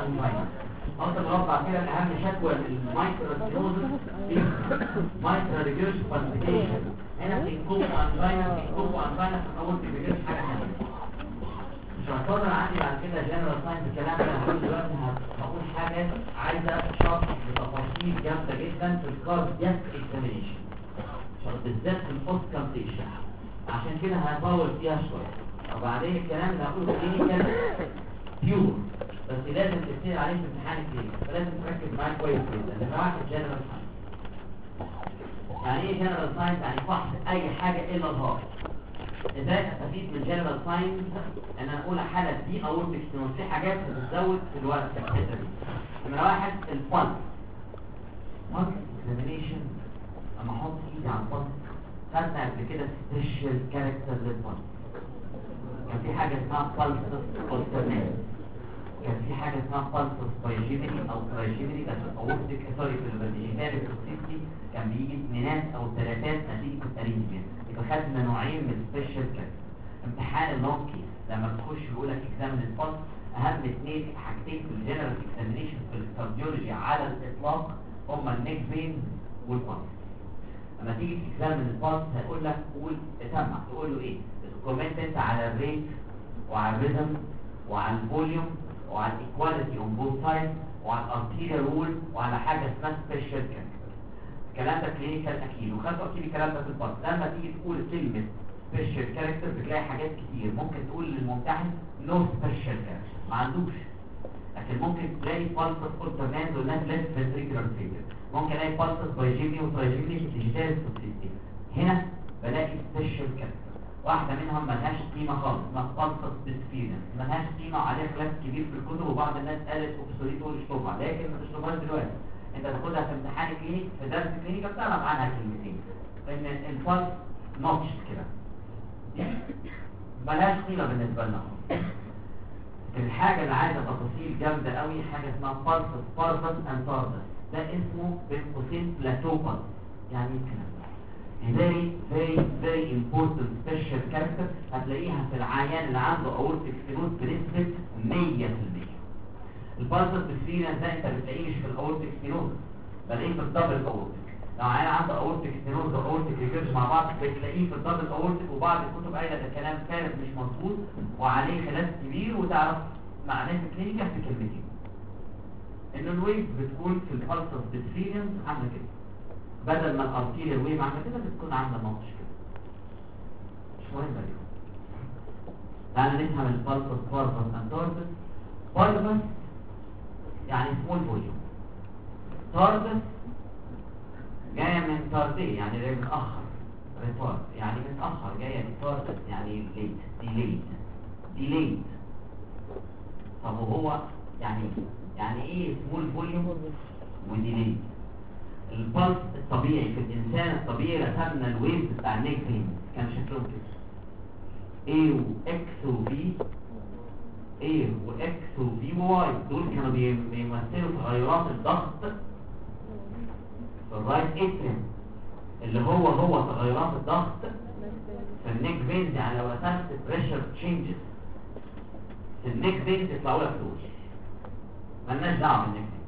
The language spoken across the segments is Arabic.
انجينا. انت مربع كده اهم شكوى المايكروستينوزس في مايكرو ريجيرش بالبيتيشن. هنا في كوكو انجينا، في كوكو انجينا في اول ريجيرش حاجه ثانيه. مش هتفضل عندي بعد كده جنرال ساينس الكلام ده. هقول دلوقتي هقول حاجات عايزه شرح بتفاصيل جامده جدا في الكاردياك اكزامينيشن بالذات في البوست كامبليشن، عشان كده هطول فيها شويه. وبعدين الكلام اللي هقوله كلينيكال بيور بس لازم تبتدي عليه في امتحان الكلينيك، فلازم تركز معايا كويس جدا. ده واحد جنرال ساينس. يعني ايه جنرال ساينس؟ يعني فحص اي حاجه الا الهارت. ازاي استفيد من جنرال ساينس؟ ان انا اقول حاله دي او اورتكس في حاجات بتزود في الوقت في الحته دي. نمره واحد البلس اكزامينيشن. اما احط ايدي على البلس خدنا قبل كده سبيشال كاركتر للبلس. كان في حاجه اسمها بلس اوسترنال، كان في حاجه اسمها بلس بايجيميني او ترايجيميني. كانت الاورتيك سوري في الفيجيتال توكسيسيتي كان بيجي اثنينات او ثلاثات نتيجه الارينجمنت. يبقى خدنا نوعين من السبيشال كاركتر. امتحان اللونج كيس لما تخش يقول لك اكزامن البلس، اهم اثنين حاجتين في الجنرال اكزامينيشن في الكارديولوجي على الاطلاق هما النيك فين والبلس. لما تيجي تكزامن البلس هيقول لك قول اسمع، تقول له ايه؟ كومنت انت على الريت وعلى الريزم وعلى الفوليوم وعلى الايكواليتي اون بوث سايد وعلى الارتيريال رول وعلى حاجه اسمها سبيشال كاركتر. الكلام ده كلينيكال اكيد، وخدتوا اكيد الكلام ده في البلس. لما تيجي تقول كلمه سبيشال كاركتر بتلاقي حاجات كتير. ممكن تقول للممتحن نو سبيشال كاركتر ما عندوش، لكن ممكن تلاقي بالسس اولترناند والناس ليس فنتريكولار فيلير. ممكن الاقي بالسس بايجيمي وترايجيمي في الديجيتال توكسيسيتي. هنا بلاقي سبيشال كاركتر. واحده منهم ملهاش قيمه خالص، اسمها بالسس ديسفيرنس، ملهاش قيمه وعليها خلاف كبير في الكتب، وبعض الناس قالت اوبسوليت واشطبها، لكن ما تشطبهاش دلوقتي. انت تاخدها في امتحان كلينيك في درس كلينيك بتعرف عنها كلمتين. ان البلس نوتش كده ملهاش قيمه بالنسبه لنا. الحاجه اللي عايزه تفاصيل جامده قوي حاجه اسمها بالسس بارفس اند تاردس. ده اسمه بين قوسين بلاتو بالس. يعني ايه الكلام ده؟ very very very important special character هتلاقيها في العيان اللي عنده اورتيك ستينوز بنسبه 100%. البالسس بالسيريس ده انت بتلاقيه مش في الاورتيك ستينوز، بلاقيه في الدبل اورتيك. لو عيان عنده اورتيك ستينوز واورتيك ريجيرش مع بعض بتلاقيه في الدبل اورتيك، وبعض الكتب قايله ده كلام فارغ مش مظبوط وعليه خلاف كبير، وتعرف معناه في الكلينيكال في كلمتين. ان الويف بتكون في البالسس بالسيريس عامله كده، بدل ما الارتيريال ويف عامله كده بتكون عامله نقش كده. مش مهم اليوم. تعالى نفهم البالسس بارفس اند تاردس. بارفس يعني سمول فوليوم، تاردس جايه من تاردي يعني متاخر، ريتارد يعني متاخر، جايه من تاردس يعني ليت ديليد. طب وهو يعني ايه سمول فوليوم وديليد؟ البلس الطبيعي في الانسان الطبيعي رسمنا الويف بتاع النيك فين كان شكلهم كده A وإكس وفي، A وإكس وفي وواي. دول كانوا بيمثلوا تغيرات الضغط في الرايت اتريم اللي هو تغيرات الضغط في النيك فين. يعني لو رسمت بريشر تشينجز في النيك فين تطلعوا لك دول، مالناش دعوه بالنيك فين.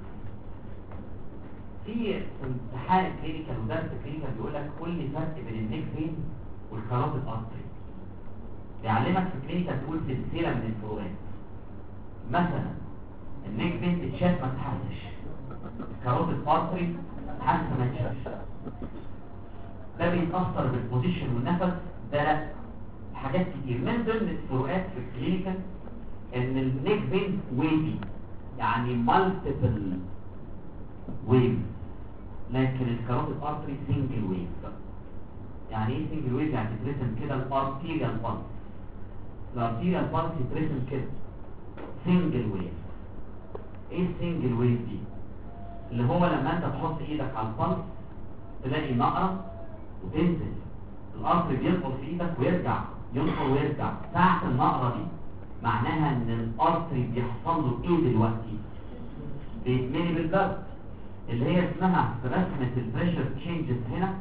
في امتحان كلينيكال ودرس كلينيكال بيقول لك قول لي فرق بين النيك فين والكاروتيد ارتري. بيعلمك في كلينيكال تقول سلسله من الفروقات. مثلا النيك فين تتشاف ما تحسش، الكاروتيد ارتري تحس ما تشافش. ده بيتاثر بالبوزيشن والنفس، ده لا. حاجات كتير من ضمن الفروقات في الكلينيكال ان النيك فين ويفي يعني مالتيبل ويف، لكن الكاروتيد ارتري سنجل ويف. يعني ايه سنجل ويف؟ يعني تترسم كده الارتيريال بالس، الارتيريال بالس يترسم كده سنجل ويف. ايه السنجل ويف دي؟ اللي هو لما انت تحط ايدك على البلس تلاقي نقره وتنزل، الارتري بينقر في ايدك ويرجع، ينقر ويرجع. ساعه النقره دي معناها ان الارتري بيحصل له ايه دلوقتي؟ بيتملي بالبلد، اللي هي اسمها في رسمة البريشر تشينجز هنا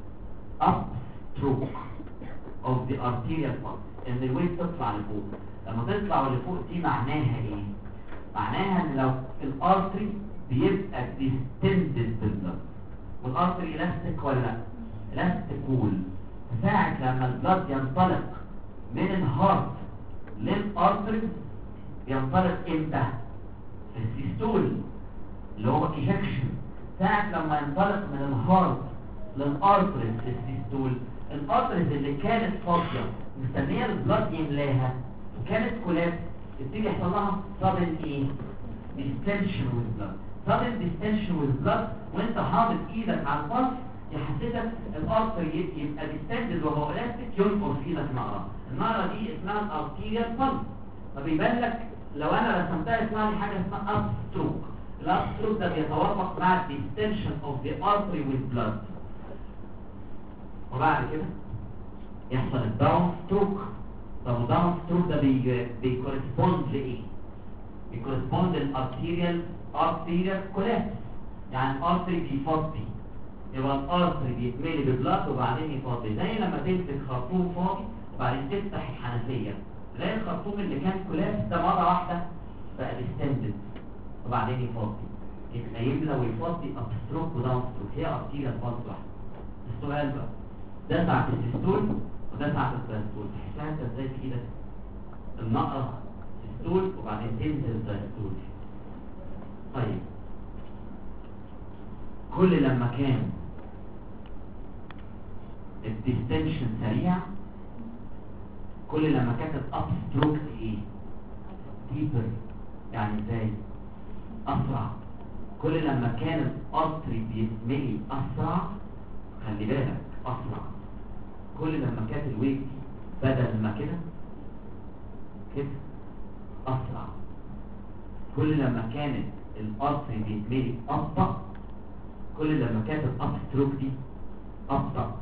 upstroke of the arterial pulse، ان الويف تطلع لفوق. لو لما تطلع لفوق دي معناها ايه؟ معناها ان لو الارتري بيبقى ديستندد بالبلد، والارتري الاستيك ولا لا؟ الاستيك وول. ساعة لما البلد ينطلق من الهارت للارتري ينطلق امتى؟ في السيستول اللي هو ايجكشن. ساعة لما ينطلق من الهارت للارتري في السيستول، الارتريز اللي كانت فاضية مستنية البلد يملاها وكانت كولابس، يبتدي يحصل لها sudden ايه؟ distension with blood. sudden distension with blood وانت حاطط ايدك على البلس يحسسك الارتري يبقى distended وهو الاستيك، ينقر في ايدك نقرة. النقرة دي اسمها الارتيريال بلس. فبيبان لك لو انا رسمتها اسمها لي حاجة اسمها upstroke. الابستروك ده بيتوافق مع distension of the artery with blood. وبعد كده يحصل الداون ستروك. طب الداون ستروك ده بيكورسبوند لايه؟ بيكورسبوند للارتيريال كولابس. يعني الارتري بيفضي، يبقى الارتري بيتملي ببلاد وبعدين يفضي، زي لما تمسك خرطوم فاضي وبعدين تفتح الحنفيه تلاقي الخرطوم اللي كان كولابس ده مره واحده بقى ديستندد وبعدين يفضي، يبقى يملى ويفضي ابستروك وداون ستروك. هي ارتيريال بالز واحده. السؤال بقى ده ساعة السيستول وده ساعة الدايستول، تحسها انت ازاي في ايدك؟ النقرة سيستول وبعدين تنزل الدايستول. طيب كل لما كان الديستنشن سريع، كل لما كانت الابستروك ايه؟ ديبر. يعني ازاي؟ اسرع. كل لما كان الارتري بيتملي اسرع، خلي بالك اسرع. كل لما كانت الويف دي بدل ما كده اسرع. كل لما كانت الارتري بيتملي ابطأ، كل لما كانت الابستروك دي ابطأ.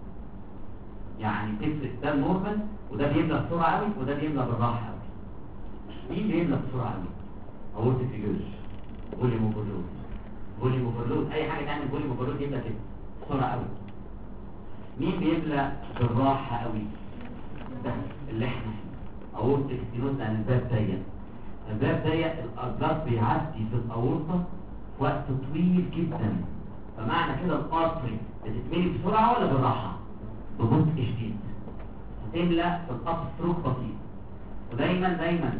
يعني تفرق، ده النورمال وده بيملى بسرعه قوي وده بيملى بالراحه قوي. مين بيملى بسرعه قوي؟ اورتيك ريجيرج، فوليوم اوفرلود. فوليوم اوفرلود اي حاجه تعمل فوليوم اوفرلود يملى كده بسرعه قوي. مين بيملى بالراحه قوي؟ ده اللي احنا فيه اورتيك ستينوز، لان الباب ضيق. الباب ضيق، البلاد بيعدي في الاورطه في وقت طويل جدا. فمعنى كده الارتري بتتملي بسرعه ولا بالراحه؟ ببطء شديد. هتملى في الابستروك بطيء. ودايما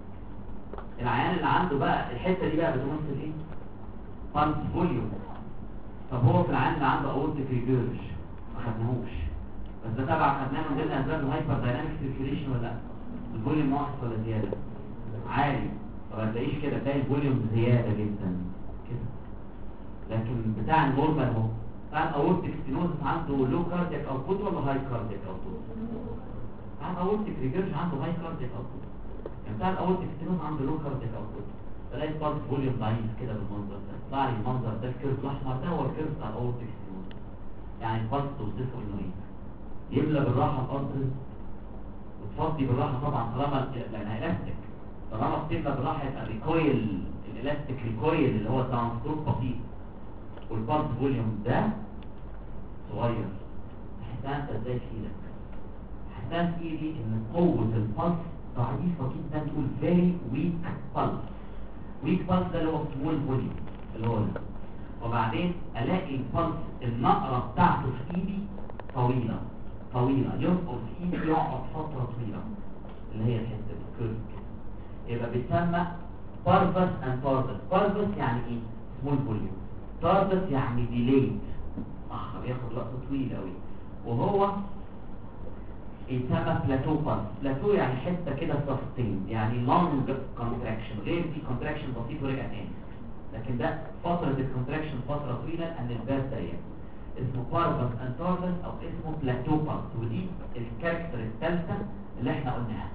العيان اللي عنده بقى الحته دي بقى بتمثل ايه؟ بالس فوليوم. طب هو في العيان اللي عنده اورتيك ريجيرج ما خدناهوش، بس ده تبع خدناه من ضمن اسباب الهايبر دايناميك سيركيوليشن ولا لا؟ الفوليوم ناقص ولا زياده؟ عالي. فما تلاقيش كده، تلاقي الفوليوم زياده جدا كده. لكن بتاع النورمال اهو، بتاع الاورتيك ستينوز عنده لو كاردياك اوتبوت ولا هاي كاردياك اوتبوت؟ بتاع الاورتيك ريجيرج عنده هاي كاردياك اوتبوت، يعني بتاع الاورتيك ستينوز عنده لو كاردياك اوتبوت. تلاقي البلس فوليوم ضعيف كده بالمنظر ده. يطلع لي المنظر ده، الكيرف الاحمر ده هو الكيرف بتاع الاورتيك ستينوز. يعني البلس توصفه انه ايه؟ يملى بالراحه الارتري وتفضي بالراحه طبعا طالما لانها الاستيك. طالما بتملى بالراحه يبقى الريكويل، الالاستيك ريكويل اللي هو الداون ستروك بسيط، والبلس فوليوم ده صغير. تحسها انت ازاي في ايدك؟ تحسها في ايدي ان قوه البلس ضعيفه جدا، تقول فيري ويك بلس. ويك بلس ده اللي هو سمول فوليوم اللي هو ده. وبعدين الاقي البلس النقره بتاعته في ايدي طويله ينقر في ايدي يقعد فتره طويله، اللي هي الحته الكيرف كده. يبقى بيتسمى بارفس اند تاردس. بارفس يعني ايه؟ سمول فوليوم. تاردس يعني ديليد، بياخد وقت طويل قوي. وهو يتسمى بلاتو بالس. بلاتو يعني حته كده سستين، يعني لونج كونتراكشن، غير في كونتراكشن بسيط ورجع تاني. لكن ده فتره الكونتراكشن فتره طويله لان الباب ضيق. اسمه بارفس اند تاردس او اسمه بلاتو بالس. ودي الكاركتر الثالثه اللي احنا قلناها.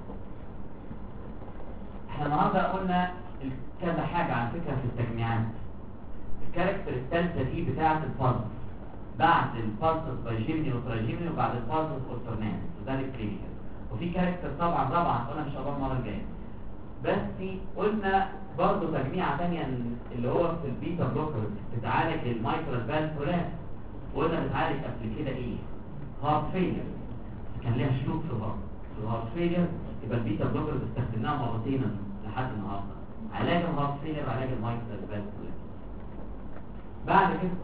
احنا النهارده قلنا كذا حاجه على فكره في التجميعات. الكاركتر الثالثه دي بتاعه البالس بعد البالسس بايجيمني وتراجيمني وبعد البالسس اولترنانس، وده الكلينيكال. وفي كاركتر طبعا رابعه قلنا ان شاء الله المره الجايه. بس قلنا برضه تجميعه ثانيه اللي هو في البيتا بلوكرز بتعالج المايترال فالف كولابس. وقلنا بتعالج قبل كده ايه؟ هارت فيلير. كان ليها شروط في الهارت فيلير يبقى البيتا بلوكرز استخدمناها مرتين لحد النهارده. علاج الهارت فيلر وعلاج المايترال فالف. بعد كده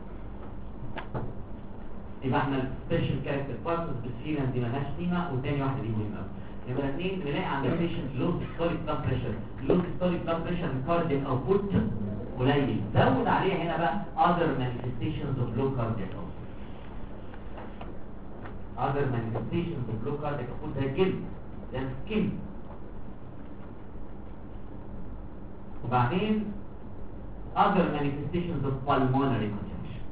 يبقى احنا السبيشال كاركتر بارتس بالسيريان دي مالهاش قيمه، والتاني واحده دي مهمه قوي. يبقى الاثنين بنلاقي عند البيشنت لو ستوري بلاد بريشر، لو ستوري بلاد بريشر كاردياك اوتبوت قليل، زود عليها هنا بقى other manifestations of low cardiac output. other manifestations of low cardiac output زي الجلد، زي السكين. وبعدين other manifestations of pulmonary congestion.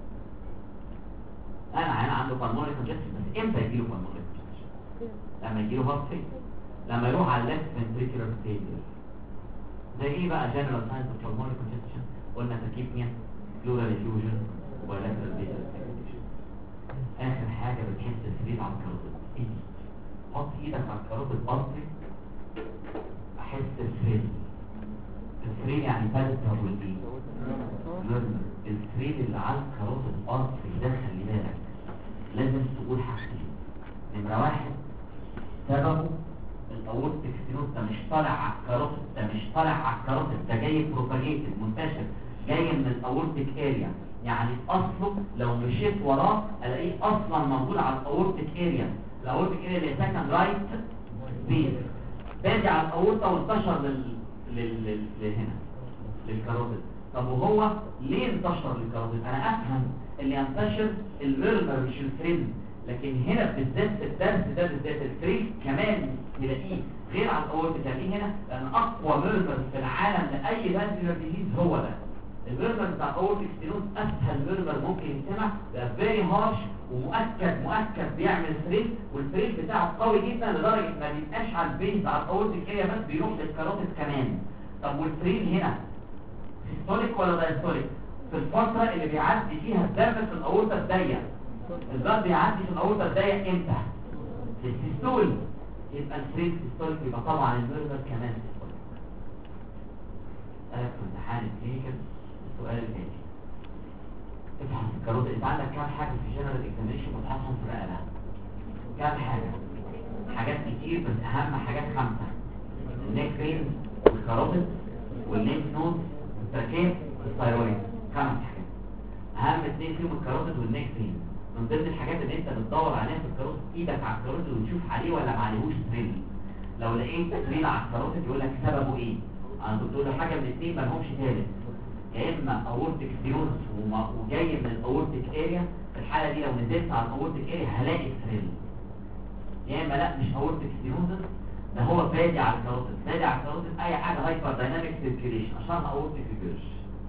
انا عنده pulmonary congestion، بس امتى يجيله pulmonary congestion؟ لما يجيله heart failure، لما يروح على left ventricular failure. زي ايه بقى general signs of pulmonary congestion؟ قلنا تكيبنيا، pleural effusion، وbilateral basal circulation. اخر حاجه بتحس السرير على الكاروتيد. ايه دي؟ حط ايدك على الكاروتيد بطري، احس السرير. السرير يعني بالتر والايه؟ السرير اللي على الكاروتيد بطري ده خلي بالك لازم تقول حاجتين. نمره واحد، سببه الاورتيك ستينوز ده مش طالع على الكاروتيد، ده مش طالع على الكاروتيد، ده جاي بروباجيتد منتشر، جاي من الاورتيك اريا. يعني اصله لو مشيت وراه الاقيه اصلا موجود على الاورتيك اريا. الاورتيك اريا اللي ساكن رايت بيز بادي على الاورطه وانتشر لهنا للكاروتيد. طب وهو ليه انتشر للكاروتيد؟ انا افهم اللي ينتشر الميرمر مش الفريم، لكن هنا بالذات الدرس ده بالذات الفريم كمان نلاقيه غير على الاورتيك. يعني هنا لان اقوى ميرمر في العالم لاي فاسكولار ديزيز هو ده الميرمر بتاع الاورتيك ستينوز. اسهل ميرمر ممكن يسمع، ده فيري هارش ومؤكد بيعمل فريم، والفريم بتاعه قوي جدا لدرجه ما بيبقاش على البيز على الاورتيك اريا بس، بيروح للكاروتيد كمان. طب والفريم هنا سيستوليك ولا دايستوليك؟ في الفتره اللي بيعدي فيها الدم في الاورطه الضيق. الضغط بيعدي في الاورطه الضيق امتى؟ في السيستول. يبقى الفريم سيستوليك، يبقى طبعا الميرمر كمان سيستوليك. في امتحان الكلينيكال السؤال الثاني، افحص الكاروتيد. انت عندك كام حاجه في جنرال اكزامينشن بتحصل في الرقبه؟ كام حاجه؟ حاجات كتير، بس اهم حاجات 5: النيك فين والكاروتيد والليمف نود والتراكيب والثايرويد. 5 حاجات، اهم 2 فيهم الكاروتيد والنيك فين. من ضمن الحاجات اللي انت بتدور عليها في الكاروتيد، ايدك على الكاروتيد وتشوف عليه ولا ما عليهوش ثريل. لو لقيت ثريل على الكاروتيد يقول لك سببه ايه. انا بتقول له حاجه من الاثنين ما لهمش ثالث، يا اما اورتيك ستينوز وجاي من الاورتيك اريا. في الحاله دي لو نزلت على الاورتيك اريا هلاقي ثريل، يا اما لا مش اورتيك ستينوز، ده هو بادي على الكاروتيد. بادي على الكاروتيد اي حاجه هايبر دايناميك سيركيليشن، اشهرها اورتيك ريجيرش.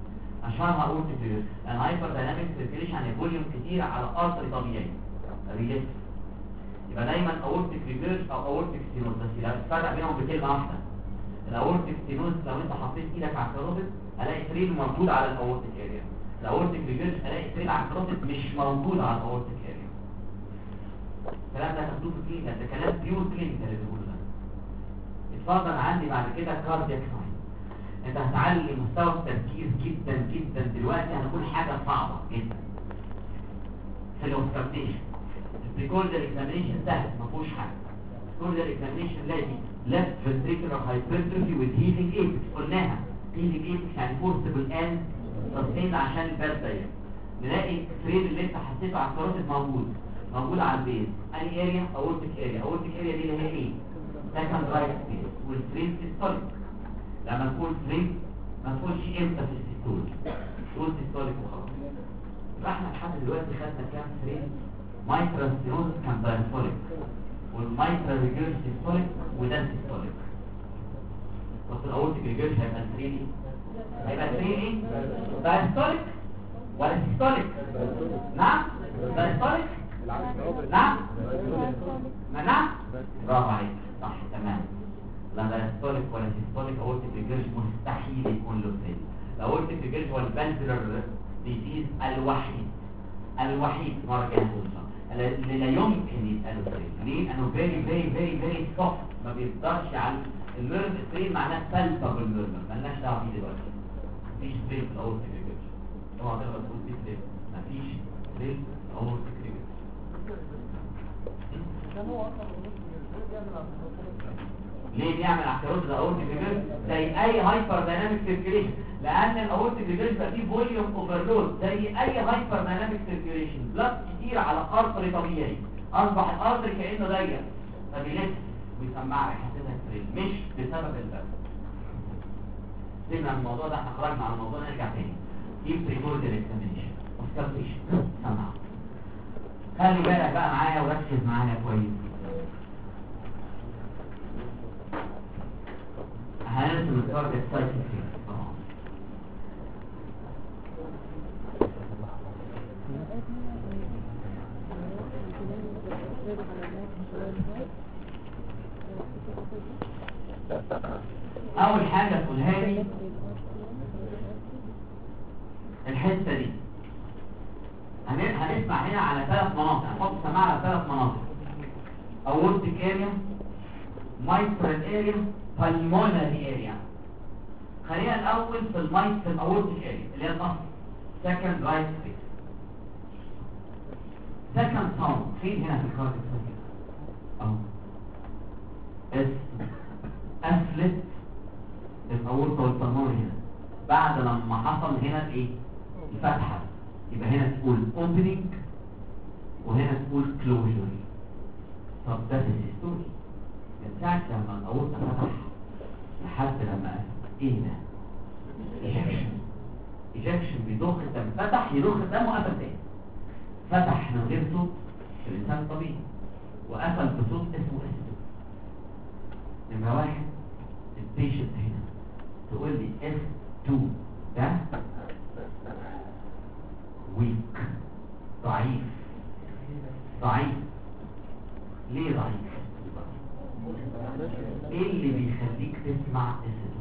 لان هايبر دايناميك سيركيليشن يعني فوليوم كتير على ارتري طبيعي ريليف. يبقى دايما اورتيك ريجيرش او اورتيك ستينوز، بس لو الفرق بينهم بكلمه واحده. الاورتيك ستينوز لو انت حطيت ايدك على الكاروتيد الاقي ثريل موجود على الاورتيك اريا. الاورتيك ريجيرش الاقي ثريل على الكاروتيد مش موجود على الاورتيك اريا. الكلام ده هتاخدوه في كلينيكال، ده كلام بيور كلينيكال اللي بقوله ده. اتفضل عندي بعد كده كاردياك ساين. انت هتعلي مستوى التركيز جدا جدا دلوقتي. هنقول حاجه صعبه جدا في الاوسكارتيشن. البريكوردال اكزامينيشن سهل ما فيهوش حاجه. البريكوردال اكزامينيشن لاقي left ventricular hypertrophy with heaving apex. قلناها heaving apex يعني forcible and sustained عشان البال ضيق. نلاقي الفريم اللي انت حطيته على الكاروتيد موجود على البيز. اني اريا؟ اورتيك اريا. اورتيك اريا دي اللي هي ايه؟ سكند رايت بيز. والفريم سيستوليك. لما نقول فريم ما تقولش امتى في السيستول، تقول سيستوليك وخلاص. يبقى احنا لحد دلوقتي خدنا كام فريم؟ مايترال ستينوز كان دايستوليك، والمايترال ريجيرش سيستوليك، وده سيستوليك. بس الاورتيك ريجيرش هيبقى الفريم هيبقى الفريم ايه؟ دايستوليك ولا سيستوليك؟ نعم دايستوليك. نعم نعم برافو عليك صح تمام. لا دايستوليك ولا سيستوليك اورتيك ريجيرش مستحيل يكون له فريم. الاورتيك ريجيرش هو الفالفولار ديزيز الوحيد مره كده اللي لا يمكن يبقى له فريم. ليه؟ لانه فيري سوفت، ما بيقدرش على الميرم. فريم معناه فلسفه بالميرم، مالناش دعوه بيه دلوقتي. مفيش فريم في الاورتيك ريجيرش. اوعى تغلط تقول في فريم، مفيش فريم في الاورتيك ريجيرش. ليه بيعمل اعتراض الاورتيك ريجريشن؟ زي اي هايبر دايناميك سيركيوليشن، لان الاورتيك ريجريشن بقى فيه فوليوم اوفرلود زي اي هايبر دايناميك سيركيوليشن، بلاد كتير على ارتري طبيعي، اصبح الارتري كانه ضيق فبيلف ويسمعها يحسسها ستريل مش بسبب الباب. سيبنا من الموضوع ده، احنا خرجنا على الموضوع، نرجع تاني. دي بريمورديال اكزامينيشن اوسكالتيشن. سمع، خلي بالك بقى معايا وركز معايا كويس. هنرسم التارجت سايت فين؟ اول حاجه تقولها لي الحته دي. هنسمع هنا على 3 مناطق، هنحط سماعه على 3 مناطق: اورتيك اريا، مايترال اريا، بالمونري اريا. خلينا الاول في الاورتيك اريا اللي هي النص سكند رايت فيس. سكند ساوند فين هنا في الكارديك اهو؟ قفلت الاورطه والبلمونري هنا بعد لما حصل هنا الايه؟ الفتحه. يبقى هنا تقول اوبننج وهنا تقول كلوجر. طب ده الهيستوري من ساعه لما الاورطه فتح لحد لما قفل. ايه ده؟ ايجكشن بيضخ الدم، فتح يضخ الدم وقفل تاني. فتح من غير صوت الانسان طبيعي وقفل بصوت اسمه اس. نمرة 1 البيشنت هنا تقول لي S2 ده ويك، ضعيف. ليه ضعيف؟ ايه اللي بيخليك تسمع S2؟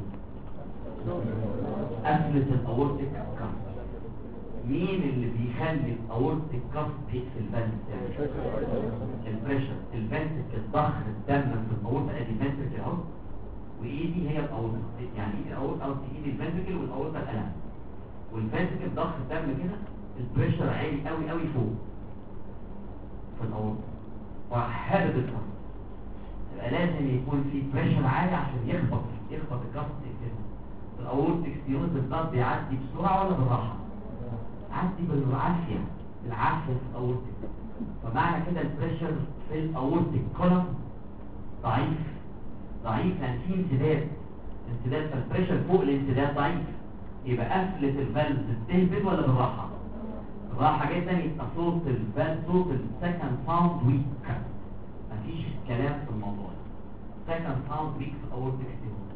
قفلة الاورتيك كف. مين اللي بيخلي الاورتيك كف تقفل الفالف؟ البريشر، الفنتركل، ضخ الدم في الاورطه. ادي الفنتركل اهو، وايدي هي الاورطه، يعني ايدي الاورطه او ايدي الفنتركل والاورطه القلم، والفنتركل ضخ الدم كده، البريشر عالي قوي قوي فوق في الاورطه وحابب الكف. يبقى لازم يكون في بريشر عالي عشان يخبط الكف تقفله. الاورتيك ستينوز الضغط بيعدي بسرعه ولا بالراحه؟ عدي بالعافيه في الاورتيك. فمعنى كده البريشر في الاورتيك كولم ضعيف لان في انسداد فالبريشر فوق الانسداد ضعيف. يبقى قفله الفالف تهبط ولا بالراحه؟ بالراحه جدا. يبقى صوت الفالف، صوت السكند ساوند ويك، مفيش كلام في الموضوع. سكند ساوند ويك في الاورتيك ستينوز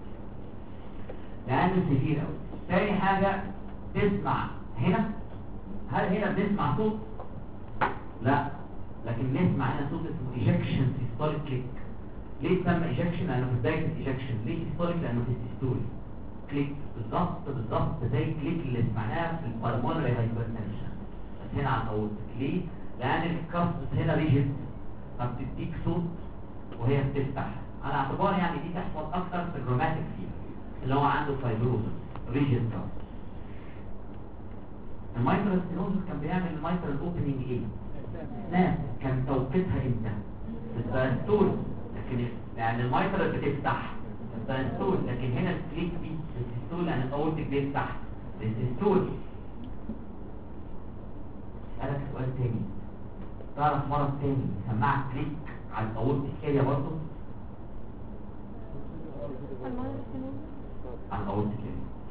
لانه سيفير قوي. تاني حاجه تسمع هنا، هل هنا بنسمع صوت؟ لا، لكن نسمع هنا صوت اسمه ايجكشن سيستوليك كليك. ليه تسمى ايجكشن؟ لانه في بدايه الايجكشن. ليه سيستوليك؟ لانه في السيستول كليك بالظبط زي الكليك اللي سمعناها في البلمونري هايبرتنشن، بس هنا على الاورتيك. ليه؟ لان الكف هنا ريجيد فبتديك صوت وهي بتفتح، على اعتبار يعني دي تحصل اكتر في الروماتيك فيبر اللي هو عنده فايبروزس ريجيد كف. المايترال ستينوزس كان بيعمل المايترال اوبننج ايه؟ نعم. كان توقيتها امتى؟ في الدايستول. لكن يعني المايترال بتفتح في الدايستول، لكن هنا الكليك دي في السيستول لان الاورتيك بيفتح في السيستول. اسالك سؤال تاني، تعرف مرض تاني يسمعك كليك على الاورتيك اريا برضه؟ على الاورتيك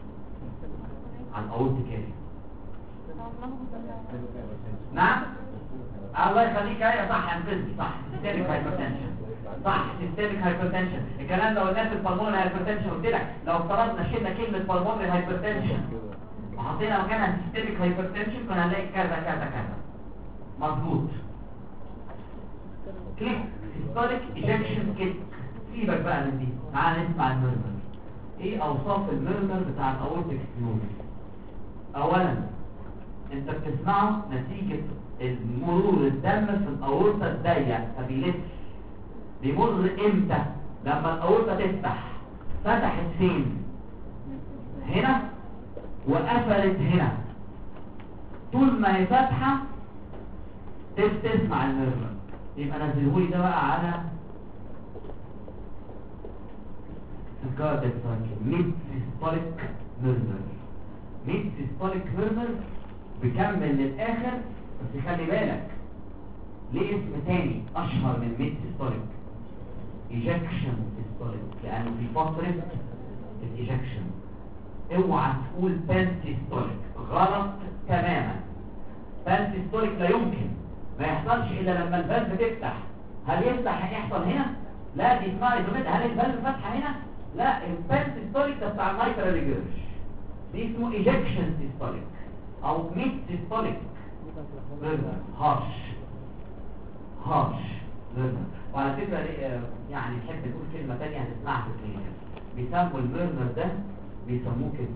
اريا. نعم، الله يخليك. ايوه صح، انقذني. صح، سيستميك هايبرتنشن. صح، سيستميك هايبرتنشن. الكلام ده قلناه في البلمونري هايبرتنشن. قلت لك لو افترضنا شلنا كلمه بالمونري هايبرتنشن وحطينا مكانها سيستميك هايبرتنشن كنا هنلاقي كذا كذا كذا. مظبوط. كليك سيستوليك ايجكشن كليك. سيبك بقى من دي، تعال نسمع الميرمر. ايه اوصاف الميرمر بتاع الاورتيك ستينوزس؟ اولا انت بتسمعه نتيجة مرور الدم في الاورطة الضيق فبيلف. بيمر امتى؟ لما الاورطة تفتح. فتحت فين؟ هنا وقفلت هنا. طول ما هي فاتحة تسمع الميرمر. يبقى نزلهولي ده بقى على كاردياك سايكل ميد سيستوليك ميرمر. ميد سيستوليك ميرمر بكمل للاخر، بس خلي بالك ليه اسم تاني اشهر من ميد سيستوليك؟ ايجكشن سيستوليك، لانه في فتره الايجكشن. اوعى تقول بان سيستوليك، غلط تماما. بان سيستوليك لا يمكن، ما يحصلش الا لما الفالف تفتح. هل يفتح هيحصل هنا؟ لا، دي اسمها ايزوميت. هل الفالف فاتحه هنا؟ لا، البان سيستوليك ده بتاع المايترال ريجرش، دي اسمه ايجكشن سيستوليك او ميد سيستوليك هارش ميرمر. وعلى فكره يعني نحب نقول كلمه ثانيه هنسمعها في الكلينيكال، بيسموا الميرمر ده بيسموه كده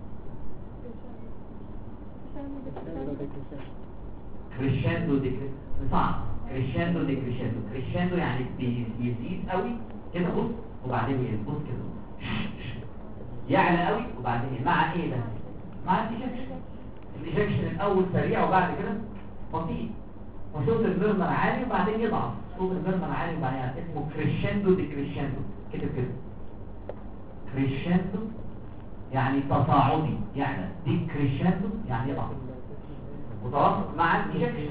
كريشاندو دي صعب. كريشاندو دي كريشاندو يعني بيزيد قوي كده، بص، وبعدين ينبص كده يعلى قوي، وبعدين مع ايه ده؟ مع الايجكشن الاول سريع وبعد كده بطيء، وصوت الميرمر عالي وبعدين يضعف. صوت الميرمر عالي وبعدين اسمه كريشاندو دي كريشاندو كده. كريشاندو يعني تصاعدي يعلى، دي كريشاندو يعني يضعف متوافق مع الايجكشن.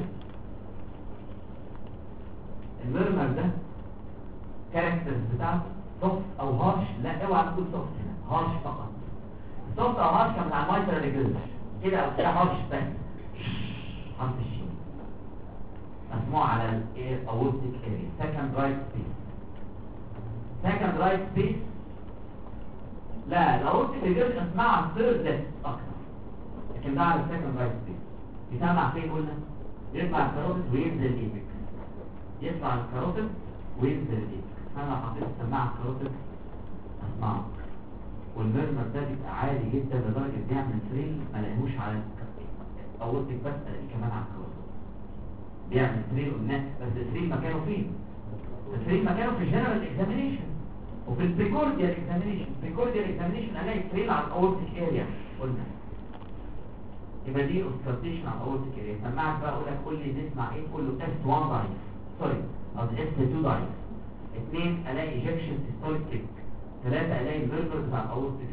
الميرمر ده كاركترز بتاعته سوفت او هارش. لا، اوعى تقول سوفت هنا، هارش فقط. سوفت او هارش كان بتاع المايترال ريجرش كده، او كده هارش بس حرف الشين. مسموع على الايه اورتيك اريا، سكند رايت سبيس. سكند رايت سبيس لا، الاورتيك ريجرش اسمها على الثيرد ليفت اكتر، لكن ده على السكند رايت سبيس. يسمع فين قلنا؟ يطلع الكاروتيد وينزل الايبكس، يطلع الكاروتيد وينزل الايبكس. انا حطيت السماعه الكاروتيد اسمعه، والميرمر ده بيبقى عالي جدا لدرجه بيعمل تريل ما لاقيهوش على اورتيك بس، الاقيه كمان على الكاروتيد بيعمل تريل قلنا. بس التريل مكانه فين؟ التريل مكانه في الجنرال اكزامينيشن وفي البريكورديال اكزامينيشن. البريكورديال اكزامينيشن الاقي تريل على الاورتيك اريا قلنا، يبقى دي اوسكارتيشن على الاورتيك اريا. سمعك بقى اقول لك قول لي نسمع ايه؟ قول له اس 1 ضعيف، سوري قصدي اس 2 ضعيف، 2 الاقي ايجكشن سيستوليك تيك، 3 الاقي الميرمر بتاع الاورتيك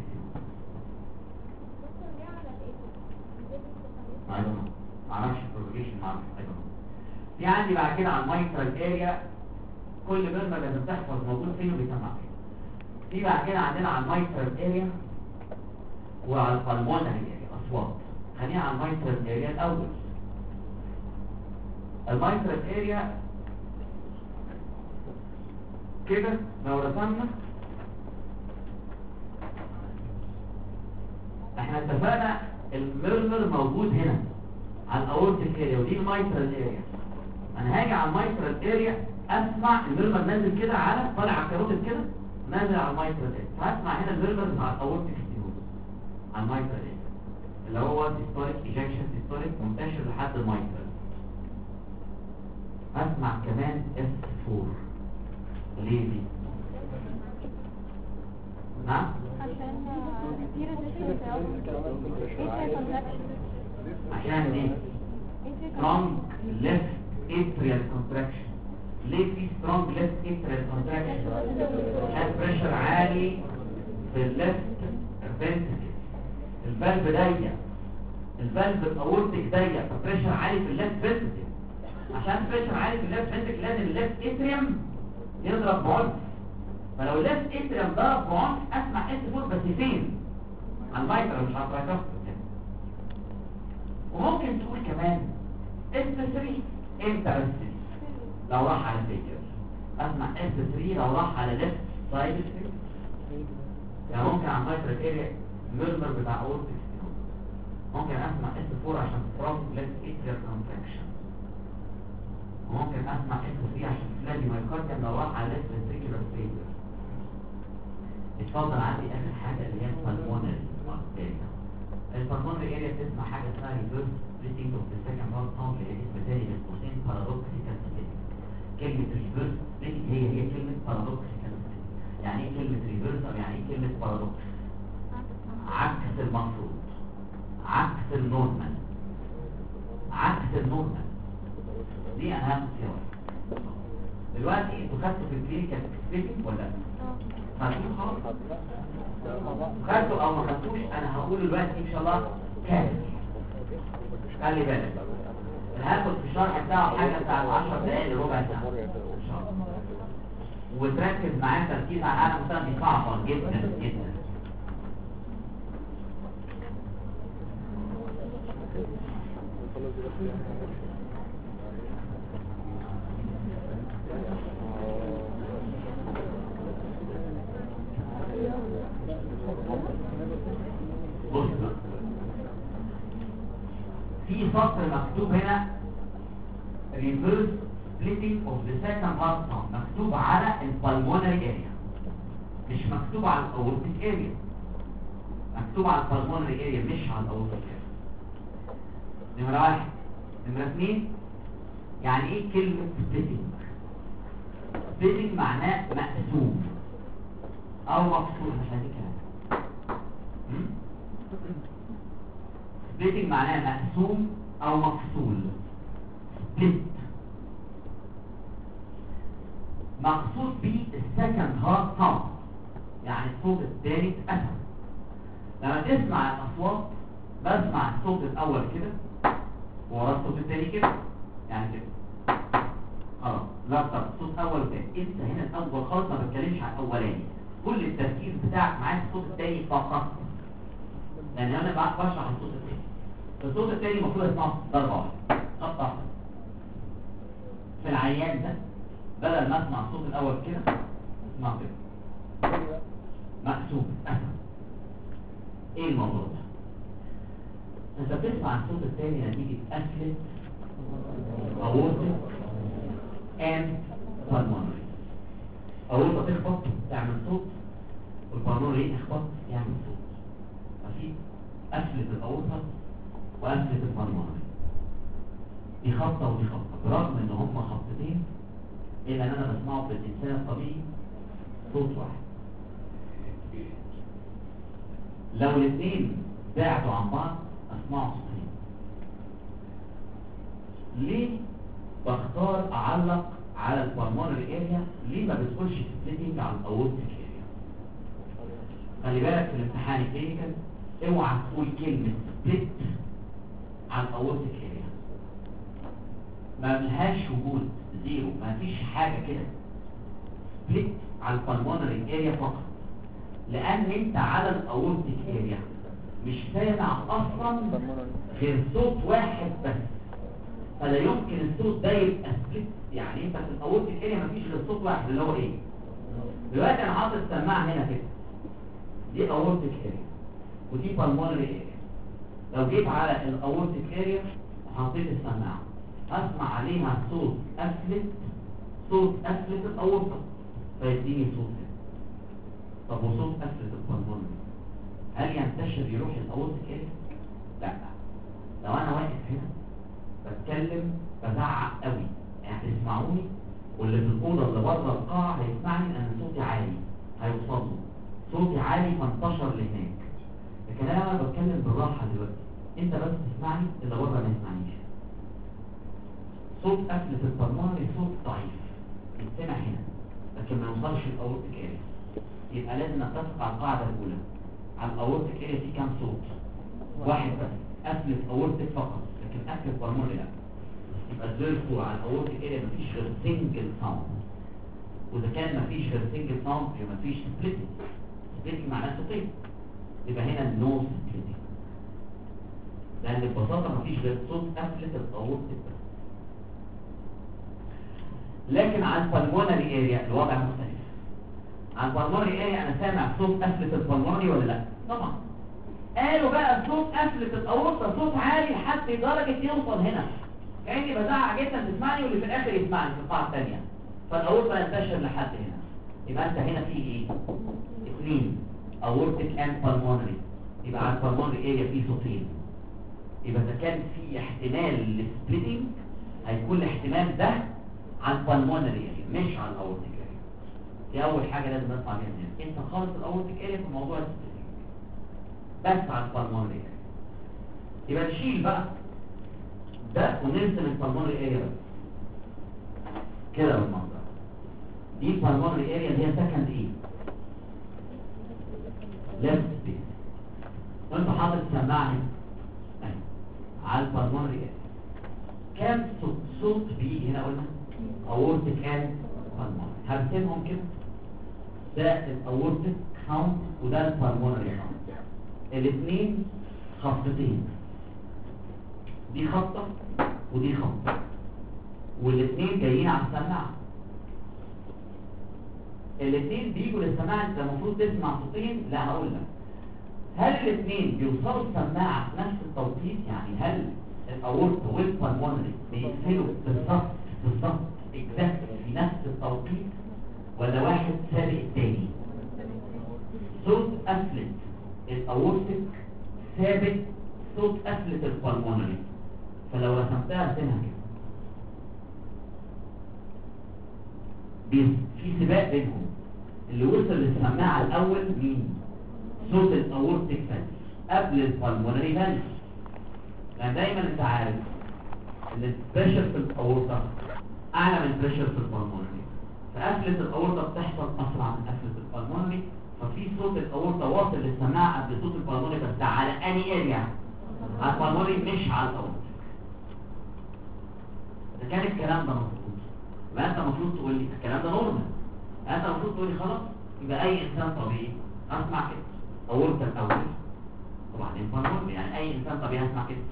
ما اعرفش البروباجيشن، ما اعرفش. في عندي بعد كده على المايترال اريا كل ميرمر لازم تحفظ موجود فين وبيسمع فين. في بعد كده عندنا على المايترال اريا وعلى البلمونري اريا اصوات. خلينا على المايترال اريا الاول. المايترال اريا كده لو رسمنا، احنا اتفقنا الميرمر موجود هنا على الاورتيك اريا ودي المايترال اريا. انا هاجي على المايترال اريا اسمع الميرمر نازل كده على طالع على الكاروتيد كده نازل على المايترال اريا، فهسمع هنا الميرمر بتاع الاورتيك ستينوز على المايترال اريا اللي هو سيستوليك ايجكشن سيستوليك منتشر لحد المايترال. اسمع كمان اس 4. ليه دي؟ نعم عشان دي strong left atrial contraction. ليه في strong left atrial contraction؟ عشان بريشر عالي في الليفت ventricle، الفالف ضيق، الفالف الاورتيك ضيق، فبريشر عالي في الليفت ventricle. عشان بريشر عالي في الليفت ventricle لازم الليفت اتريوم يضرب بعنف. فلو الليفت اتريوم ضرب بعنف اسمع اس 4 بس فين؟ على المايترال مش على الترايكاستر. وممكن تقول كمان اس 3 امتى بس لو راح على فيجر، اسمع اس 3 لو راح على ليفت سايد فيجر. يعني ممكن على المايترال اريا الميرمر بتاع اورتيك ستينوز، ممكن اسمع اس 4 عشان سترونج ليفت اتريال كونتراكشن، وممكن اسمع اس 3 عشان فلادي مايكارديوم لو راح على ليفت فيجر فيجر. اتفضل عندي اخر حاجه اللي هي البلمونري اريا. البلمونري اريا بتسمع حاجه اسمها ريفيرس بريثنج اوف ذا سكند هارت ساوند، اللي هي اسم تاني للقوسين بارادوكسيكال سبيس. كلمه ريفيرس بريثنج هي كلمه بارادوكسيكال سبيس. يعني ايه كلمه ريفيرس او يعني ايه كلمه بارادوكس؟ عكس المفروض، عكس النورمال، عكس النورمال. دي اهم صيغه. دلوقتي انتوا خدتوا في الكلينيكال سبيسنج ولا لا؟ خدتوه خلاص؟ خدتوا او ما خدتوش انا هقول دلوقتي ان شاء الله كام. خلي بالك هاخد في الشرح بتاعه حاجه بتاع 10 دقايق لربع ساعه ان شاء الله، وتركز معايا تركيز على انا مثلا دي صعبه جدا جدا. بص في سطر مكتوب هنا reverse splitting of the second heart sound، مكتوب على البلمونري اريا مش مكتوب على الاورتيك اريا، مكتوب على البلمونري اريا مش على الاورتيك اريا. نمرة واحد. نمرة اثنين، يعني ايه كلمة splitting؟ splitting معناه مقسوم او مفصول، مش عايزين كلام. splitting معناه مقسوم او مفصول. split مقصود بيه السكند هارت ساوند، يعني الصوت الثاني اتقسم. لما تسمع الاصوات بسمع الصوت الاول كده ورا الصوت الثاني كده، يعني كده خلاص. لا طب الصوت اول وثاني، انت هنا الاول خالص ما بتكلمش على الاولاني، كل التركيز بتاعك معاك الصوت الثاني فقط، لان انا بشرح الصوت الثاني. الصوت الثاني المفروض اسمعه ضربه واحده خط واحد. في العيان ده بدل ما اسمع الصوت الاول كده اسمع كده مقسوم اسف. ايه الموضوع ده؟ انت بتسمع الصوت الثاني نتيجه قفله اورتيك اند بالمونري. اورتيك تخبط تعمل صوت، والبالمونري تخبط يعمل صوت. ماشي؟ قفله الاورتيك وقفله البالمونري، دي خبطه ودي خبطه، برغم ان هم خبطتين الا ان انا بسمعه في الانسان الطبيعي صوت واحد. لو الاثنين بعدوا عن بعض اسمعوا صوتين. ليه بختار اعلق على البلمونري اريا؟ ليه ما بتقولش سبليتنج على الاورتيك اريا؟ خلي بالك في الامتحان الكلينيكال اوعى تقول كلمه سبليت على الاورتيك اريا، ما لهاش وجود، زيرو، ما فيش حاجه كده. سبليت على البلمونري اريا فقط، لان انت على الاورتيك اريا مش سامع اصلا غير صوت واحد بس، فلا يمكن الصوت ده يبقى سبليت. يعني انت في الاورتيك اريا مفيش غير صوت واحد اللي هو ايه؟ دلوقتي انا حاطط السماعه هنا كده، دي اورتيك اريا ودي بالمونري اريا. لو جيت على الاورتيك اريا وحطيت السماعه اسمع عليها صوت قفله الاورطه فيديني صوت كده. طب وصوت قفله البلمونري هل ينتشر يروح الاورتيك اريا؟ لا. لو انا واقف هنا بتكلم بزعق قوي، يعني هتسمعوني واللي في الاوضه اللي بره القاعه هيسمعني لان صوتي عالي، هيوصل له صوتي عالي فانتشر لهناك. لكن انا بتكلم بالراحه دلوقتي، انت بس تسمعني اللي بره ما يسمعنيش. صوت قفله البلمونري صوت ضعيف يتسمع هنا لكن ما يوصلش الاورتيك اريا. يبقى لازم نتفق على القاعده الاولى، على الاورتيك اريا في كام صوت؟ واحد بس، قفله اورتيك فقط، لكن قفله بالمونري لا. يبقى الزيرفو على الاورتيك اريا مفيش غير سنجل ساوند، واذا كان مفيش غير سنجل ساوند يبقى مفيش سبليتنج. سبليتنج معناه صوتين، يبقى هنا نو سبليتنج، لان ببساطه مفيش غير صوت قفله الاورتيك بس. لكن على البلمونري اريا الوضع مختلف. على البلمونري اريا انا سامع صوت قفله البلمونري ولا لا؟ طبعا. قالوا بقى صوت قفله الاورطه صوت عالي لحد درجه يوصل هنا، كاني بزعق جدا تسمعني واللي في الاخر يسمعني في القاعه الثانيه، فالاورطه ينتشر لحد هنا. يبقى انت هنا في ايه؟ اثنين، اورتيك اند بالمونري. يبقى على البلمونري اريا في صوتين. يبقى اذا كان في احتمال للسبليتنج هيكون الاحتمال ده على البلمونري اريا مش على الاورتيك اريا. دي اول حاجه لازم نطلع بيها من هنا. انت خالص الاورتيك اريا في موضوع السبليتنج بس على البلمونري اريا. يبقى نشيل بقى ده ونرسم البلمونري اريا بس كده بالمنظر. دي البلمونري اريا اللي هي سكند ايه؟ ليفت سبيس. وانت حاطط سماعه اهي على البلمونري كام صوت بيجي هنا؟ قلنا اورتيك اند بالمونري. هرسمهم كده، ده الاورتيك كاونت وده البلمونري كاونت. الاثنين خطتين، دي خطه ودي خطه، والاثنين جايين على السماعه. الاثنين بيجوا للسماعه. انت المفروض تسمع صوتين. لا هقول لك، هل الاثنين بيوصلوا السماعه في نفس التوقيت؟ يعني هل الاورطه والبلمونري بيقفلوا بالظبط اكزاكت في نفس التوقيت، ولا واحد سابق الثاني؟ صوت قفله الاورتيك سابق صوت قفله البلمونري. فلو رسمتها ارسمها كده، في سباق بينهم. اللي وصل للسماعه الاول مين؟ صوت الاورتيك فالف قبل البلمونري فالف. لان دايما انت عارف ان البريشر في الاورطه اعلى من البريشر في البلمونري، فقفله الاورطه بتحصل اسرع من قفله البلمونري. ففي صوت الاورطه واصل للسماعه قبل صوت البلمونري، بس على اني اريا؟ على البلمونري مش على الاورطه. اذا كان الكلام ده مظبوط يبقى انت المفروض تقول لي الكلام ده نورمال. انت المفروض تقول لي خلاص يبقى اي انسان طبيعي اسمع كده اورطه الاول وبعدين بلمونري. يعني اي انسان طبيعي اسمع كده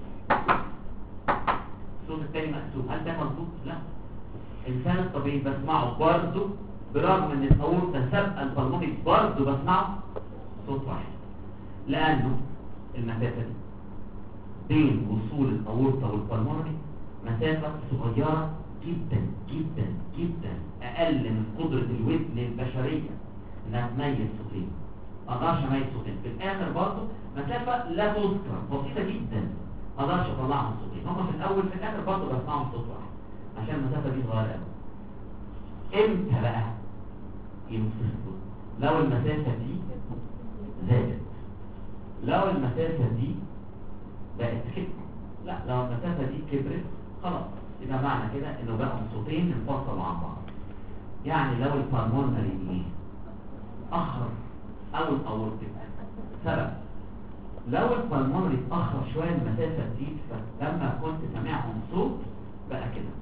الصوت الثاني مقسوم. هل ده مظبوط؟ لا. الانسان الطبيعي بسمعه برضه برغم ان الاورطه سابقه البلمونري، برضه بسمعه صوت واحد، لانه المسافه دي بين وصول الاورطه والبلمونري مسافه صغيره جدا جدا جدا، اقل من قدره الودن البشريه انها تميز صوتين. ما اقدرش اميز صوتين في الاخر، برضه مسافه لا تذكر بسيطه جدا ما اقدرش اطلعهم صوتين. هم في الاول في الاخر برضه بسمعهم صوت واحد عشان المسافه دي صغيره قوي. امتى بقى ينفصلوا؟ لو المسافه دي زادت، لو المسافه دي بقت كده. لا، لو المسافه دي كبرت خلاص يبقى معنى كده انه بقوا صوتين انفصلوا عن بعض. يعني لو البلمونري ايه اخر او الاورتيك سبب، لو البلمونري اتاخر شويه المسافه تزيد، فلما كنت سامعهم صوت بقى كده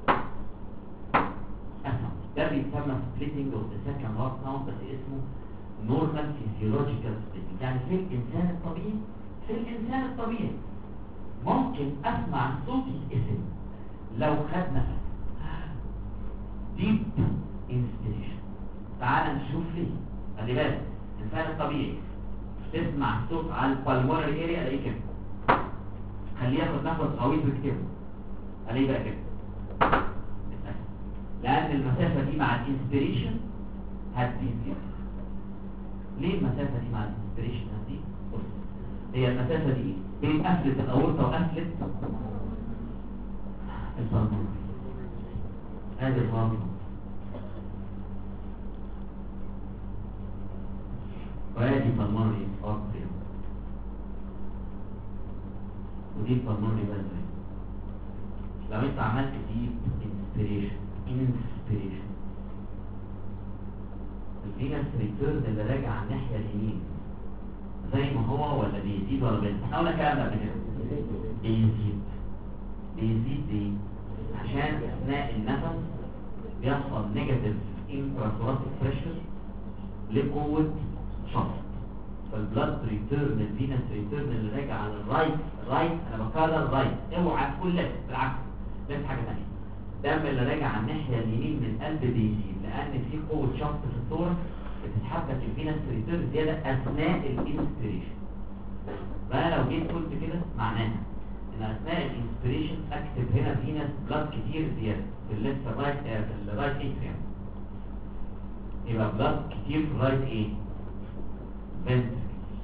اسمع. ده بيتسمى سبليتنج اوف ذا سكند هارت ساوند، بس اسمه نورمال فيزيولوجيكال سبليتنج. يعني في الانسان الطبيعي، في الانسان الطبيعي ممكن اسمع صوت الاسم لو خد نفس ديب انسبيريشن. تعال نشوف ليه. خلي بالك الانسان الطبيعي تسمع الصوت على البلمونري اريا الاقيه كده، خليه ياخد نفس غويط ويكتبه الاقيه بقى كده، لان المسافه دي مع الانسبيريشن هتزيد كده. ليه المسافه دي مع الانسبيريشن هتزيد؟ بص، هي المسافه دي بين قفله الاورطه وقفله البلمونري. هذه الغامضه وادي بالمونري ارتري ودي بالمونري فالف. لو انت عملت ديب انسبيريشن الفينس ريتيرن اللي راجع على الناحيه اليمين زي ما هو ولا بيزيد ولا بينقص؟ احنا قلنا الكلام ده قبل كده. بيزيد ليه؟ عشان اثناء النفس بيحصل نيجاتيف انتراسوراتيك بريشر لقوه شفط، فالبلاد ريتيرن الفينس ريتيرن اللي راجع على الرايت انا بكرر رايت، اوعى تقول ليفت، بالعكس ليفت حاجه ثانيه. الدم اللي راجع على الناحيه اليمين من القلب بيزيد لان في قوه شفط في الثورة بتسحب لك الفينس ريتيرن زياده اثناء الانسبيريشن. فانا لو جيت قلت كده معناها ان اثناء الانسبيريشن اكتب هنا فينس بلاد كتير زياده في الليفت رايت في الرايت اتريوم، يبقى بلاد كتير في الرايت ايه فنتركل،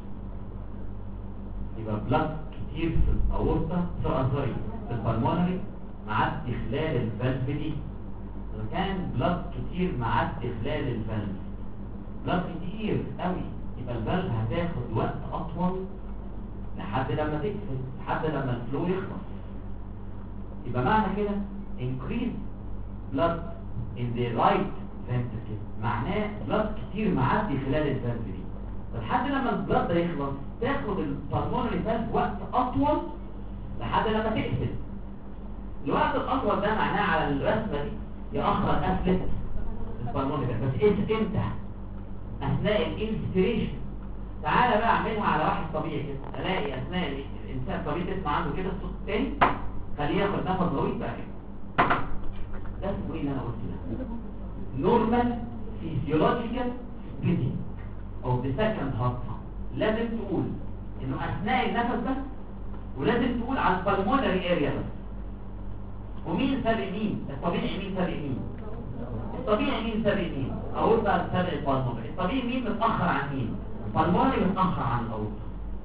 يبقى بلاد كتير في الاورطه سوري في البلمونري معدي خلال الفالف دي. اذا كان بلاد كتير معدي خلال الفالف، بلاد كتير قوي، يبقى الفالف هتاخد وقت اطول لحد لما تقفل، لحد لما الفلو يخلص. يبقى معنى كده increase blood in the right ventricle معناه بلاد كتير معدي خلال الفالف دي. لحد لما البلاد ده يخلص تاخد البلمونري فالف وقت اطول لحد لما تقفل. الوقت الاطول ده معناه على الرسمه دي يأخر قفله البلمونري فالف. بس امتى؟ اثناء الانسبيريشن. تعالى بقى اعملها على واحد طبيعي كده، الاقي اثناء الانسان الطبيعي تسمع عنده كده الصوت الثاني، خليه ياخد نفس طويل بقى كده. ده اسمه ايه اللي انا قلته ده؟ نورمال فيزيولوجيكال سبليتنج او ذا سكند هارت. لازم تقول انه اثناء النفس ده، ولازم تقول على البلمونري اريا بس. ومين سابق مين؟ الطبيعي مين سابق مين؟ الطبيعي مين سابق مين؟ اورطه سابق البلمونري. الطبيعي مين متاخر عن مين؟ البلمونري متاخر عن الاورطه.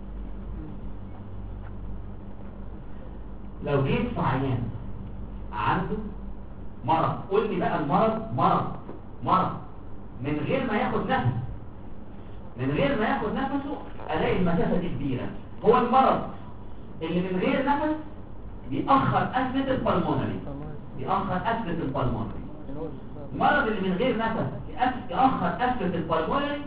لو جيت في عيان عنده مرض، قول لي بقى المرض مرض من غير ما ياخد نفس، من غير ما ياخد نفسه الاقي المسافه دي كبيره. هو المرض اللي من غير نفس بيأخر قفله البلمونري، بيأخر قفله البلمونري. المرض اللي من غير نفس يأخر قفله البلمونري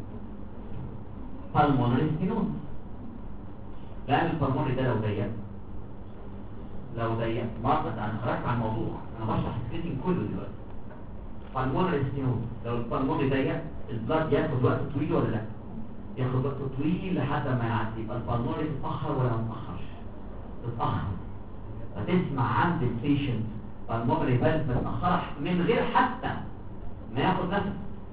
بالمونري ستينوز. لان البلمونري ده لو ضيق مرض، انا خرجت عن الموضوع، انا بشرح السكريتنج كله دلوقتي. بالمونري ستينوز لو البلمونري ضيق البلاد ياخد وقت طويل ولا لا؟ ياخد وقت طويل لحد ما يعدي. يبقى البلمونري تتاخر ولا ما تتاخرش؟ تتاخر. فتسمع عند البيشنت بالمونري فالف متاخره من غير حتى ما ياخد نفس.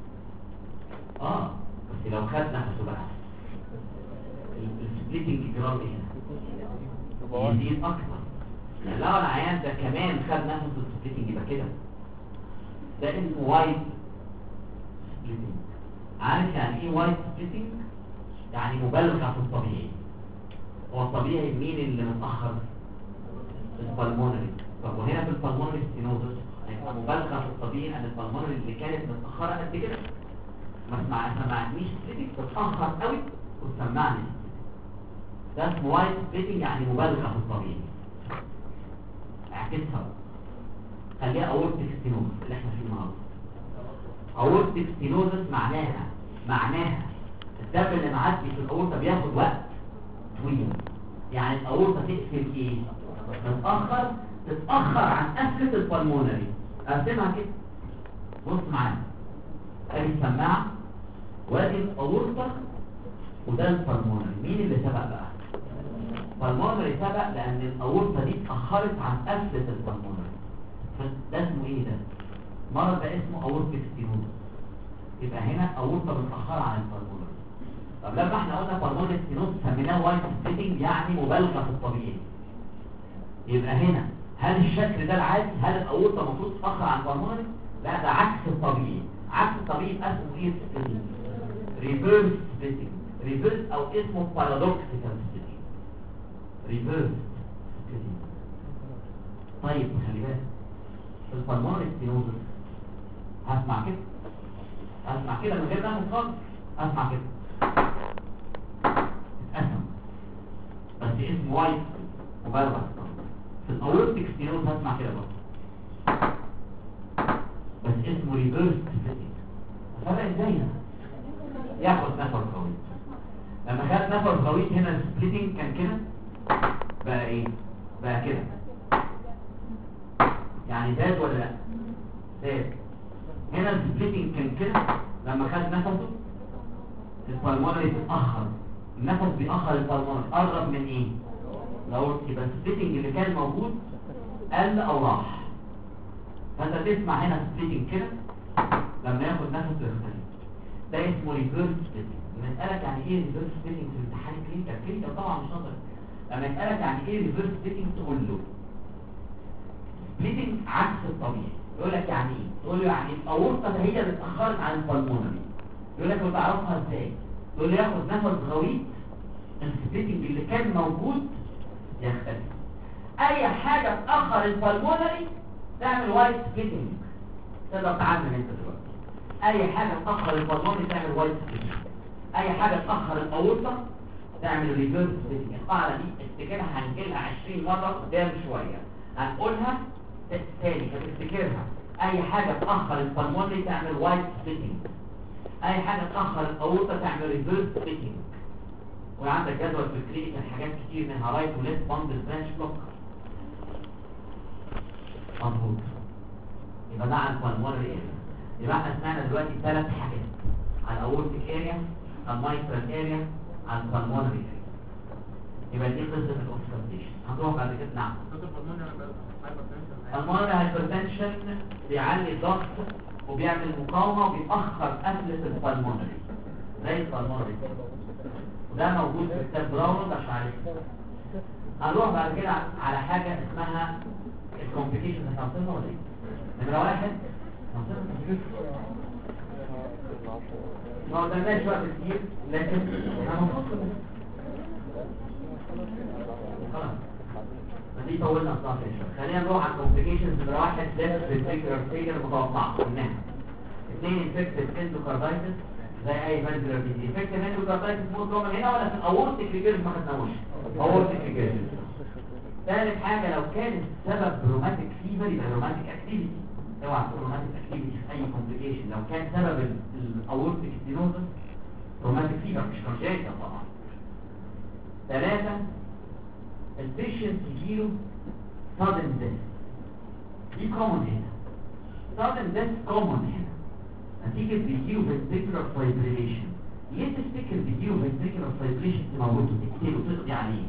بس لو خد نفسه بقى السبليتنج جرام ايه؟ يزيد اكتر. لو العيان ده كمان خد نفسه السبليتنج يبقى كده ده اسمه وايت سبليتنج. عارف يعني ايه وايت سبليتنج؟ يعني مبالغه في الطبيعي. هو الطبيعي مين اللي متاخر؟ البلمونري. طب وهنا في البلمونري ستينوزس هيبقى مبالغه في الطبيعي ان البلمونري اللي كانت متاخره قد كده ما سمعنيش سبليتنج، تتاخر قوي وتسمعني. ده اسمه وايت سبليتنج، يعني مبالغه في الطبيعي. اعكسها خليها اورتيك ستينوزس اللي احنا فيه النهارده. اورتيك ستينوزس معناها الدم اللي معدي في الاورطه بياخد وقت طويل. يعني الاورطه تقفل ايه؟ تتاخر عن قفله البلمونري. ارسمها كده، بص معايا. ادي السماعه وادي الاورطه وده البلمونري. مين اللي سبق بقى؟ البلمونري سبق لان الاورطه دي اتاخرت عن قفله البلمونري. ده اسمه ايه ده؟ مرض ده اسمه اورتيك ستينوز. يبقى هنا اورطه متاخره عن البلمونري. طب لما احنا قلنا بالمونري ستينوز سميناه وايت سبليتنج، يعني مبالغه في الطبيعي. يبقى هنا هل الشكل ده العادي؟ هل الاورطه المفروض تتاخر عن البلمونري؟ لا، ده عكس الطبيعي. عكس الطبيعي اسمه ايه؟ سبليتنج، ريفيرس سبليتنج. ريفيرس او اسمه بارادوكسيكال سبليتنج، ريفيرس سبليتنج. طيب خلي بالك البلمونري ستينوز هسمع كده من غير نفس خالص. اسمع كده اتقسم، بس اسمه وايت مبالغه. في الاورتيك ستينوز هسمع كده برضه، بس اسمه ريفيرس سبليتنج. فرق ازاي هنا؟ ياخد نفس غويط. لما خد نفس غويط هنا السبليتنج كان كده، بقى ايه؟ بقى كده. يعني زاد ولا لا؟ زاد. هنا السبليتنج كان كده، لما خد نفسه البلمونري بتأخر. النفس بيأخر البلمونري. قرب من ايه؟ لو يبقى السبليتنج اللي كان موجود قل او راح. فانت تسمع هنا سبليتنج كده لما ياخد نفسه يختلف. ده اسمه ريفيرس سبليتنج. لما يسألك يعني ايه ريفيرس سبليتنج في الامتحان كلينيكال طبعا مش نظري. لما يسألك يعني ايه ريفيرس سبليتنج تقول له سبليتنج عكس الطبيعي. يقول لك يعني ايه؟ تقول له يعني الاورطه هي اللي اتاخرت عن البلمونري. يقول لك بتعرفها ازاي؟ تقول له ياخد نفس غويط، السبليتنج اللي كان موجود يختلف. اي حاجه تاخر البلمونري تعمل وايت سبليتنج. تقدر تعلم انت دلوقتي اي حاجه تاخر البلمونري تعمل وايت سبليتنج. اي حاجه تاخر الاورطه تعمل ريفيرس سبليتنج. القاعده دي افتكرها، هنجيلها 20 مره قدام شويه، هنقولها تاني فتفتكرها. اي حاجه تاخر البلمونري تعمل وايت سبليتنج. اي حاجه تاخر الاورطه تعمل ريفيرس سبليتنج. وعندك جدول في الكلينيكال حاجات كتير منها رايت وليفت باندل برانش بلوك. مظبوط. يبقى ده على البلمونري اريا. يبقى احنا سمعنا دلوقتي 3 حاجات على الاورتيك اريا، على المايترال اريا، على البلمونري اريا. يبقى دي قصه الاوبستراكشن. هنروح بعد كده. نعم. المونري هايبرتنشن بيعلي الضغط وبيعمل مقاومه وبيأخر قفله البلمونري زي البلمونري، وده موجود في كتاب براون عشان عليه. هنروح بعد كده على حاجه اسمها الكومبليكيشن. هنوصلها ولا ايه؟ نمره 1 ما قدامناش وقت كتير، لكن هنوصل خلاص. دي طولنا اصلا شويه. خلينا نروح على الكومبليكيشنز. نمره 1 ليفت فينتريكولار فيلير متوقعه قلناها. 2 انفكتيف اندوكاردايتس زي اي فالفولار ديزيز. انفكتيف اندوكاردايتس مور كومن هنا ولا في الاورتيك ريجيرز؟ ما خدناهوش اورتيك ريجيرز. ثالث حاجه لو كانت سبب روماتيك فيفر يبقى روماتيك اكتيفيتي. اوعى تقول روماتيك اكتيفيتي في اي كومبليكيشن. لو كان سبب الاورتيك ستينوزس روماتيك فيفر مش كونجنتال طبعا. 3 البيشنت يجيله sudden death. دي كومن هنا. sudden death كومن هنا نتيجة بيجيله ventricular fibrillation. ليه تفتكر بيجيله ventricular fibrillation تموته تقتله تقضي عليه؟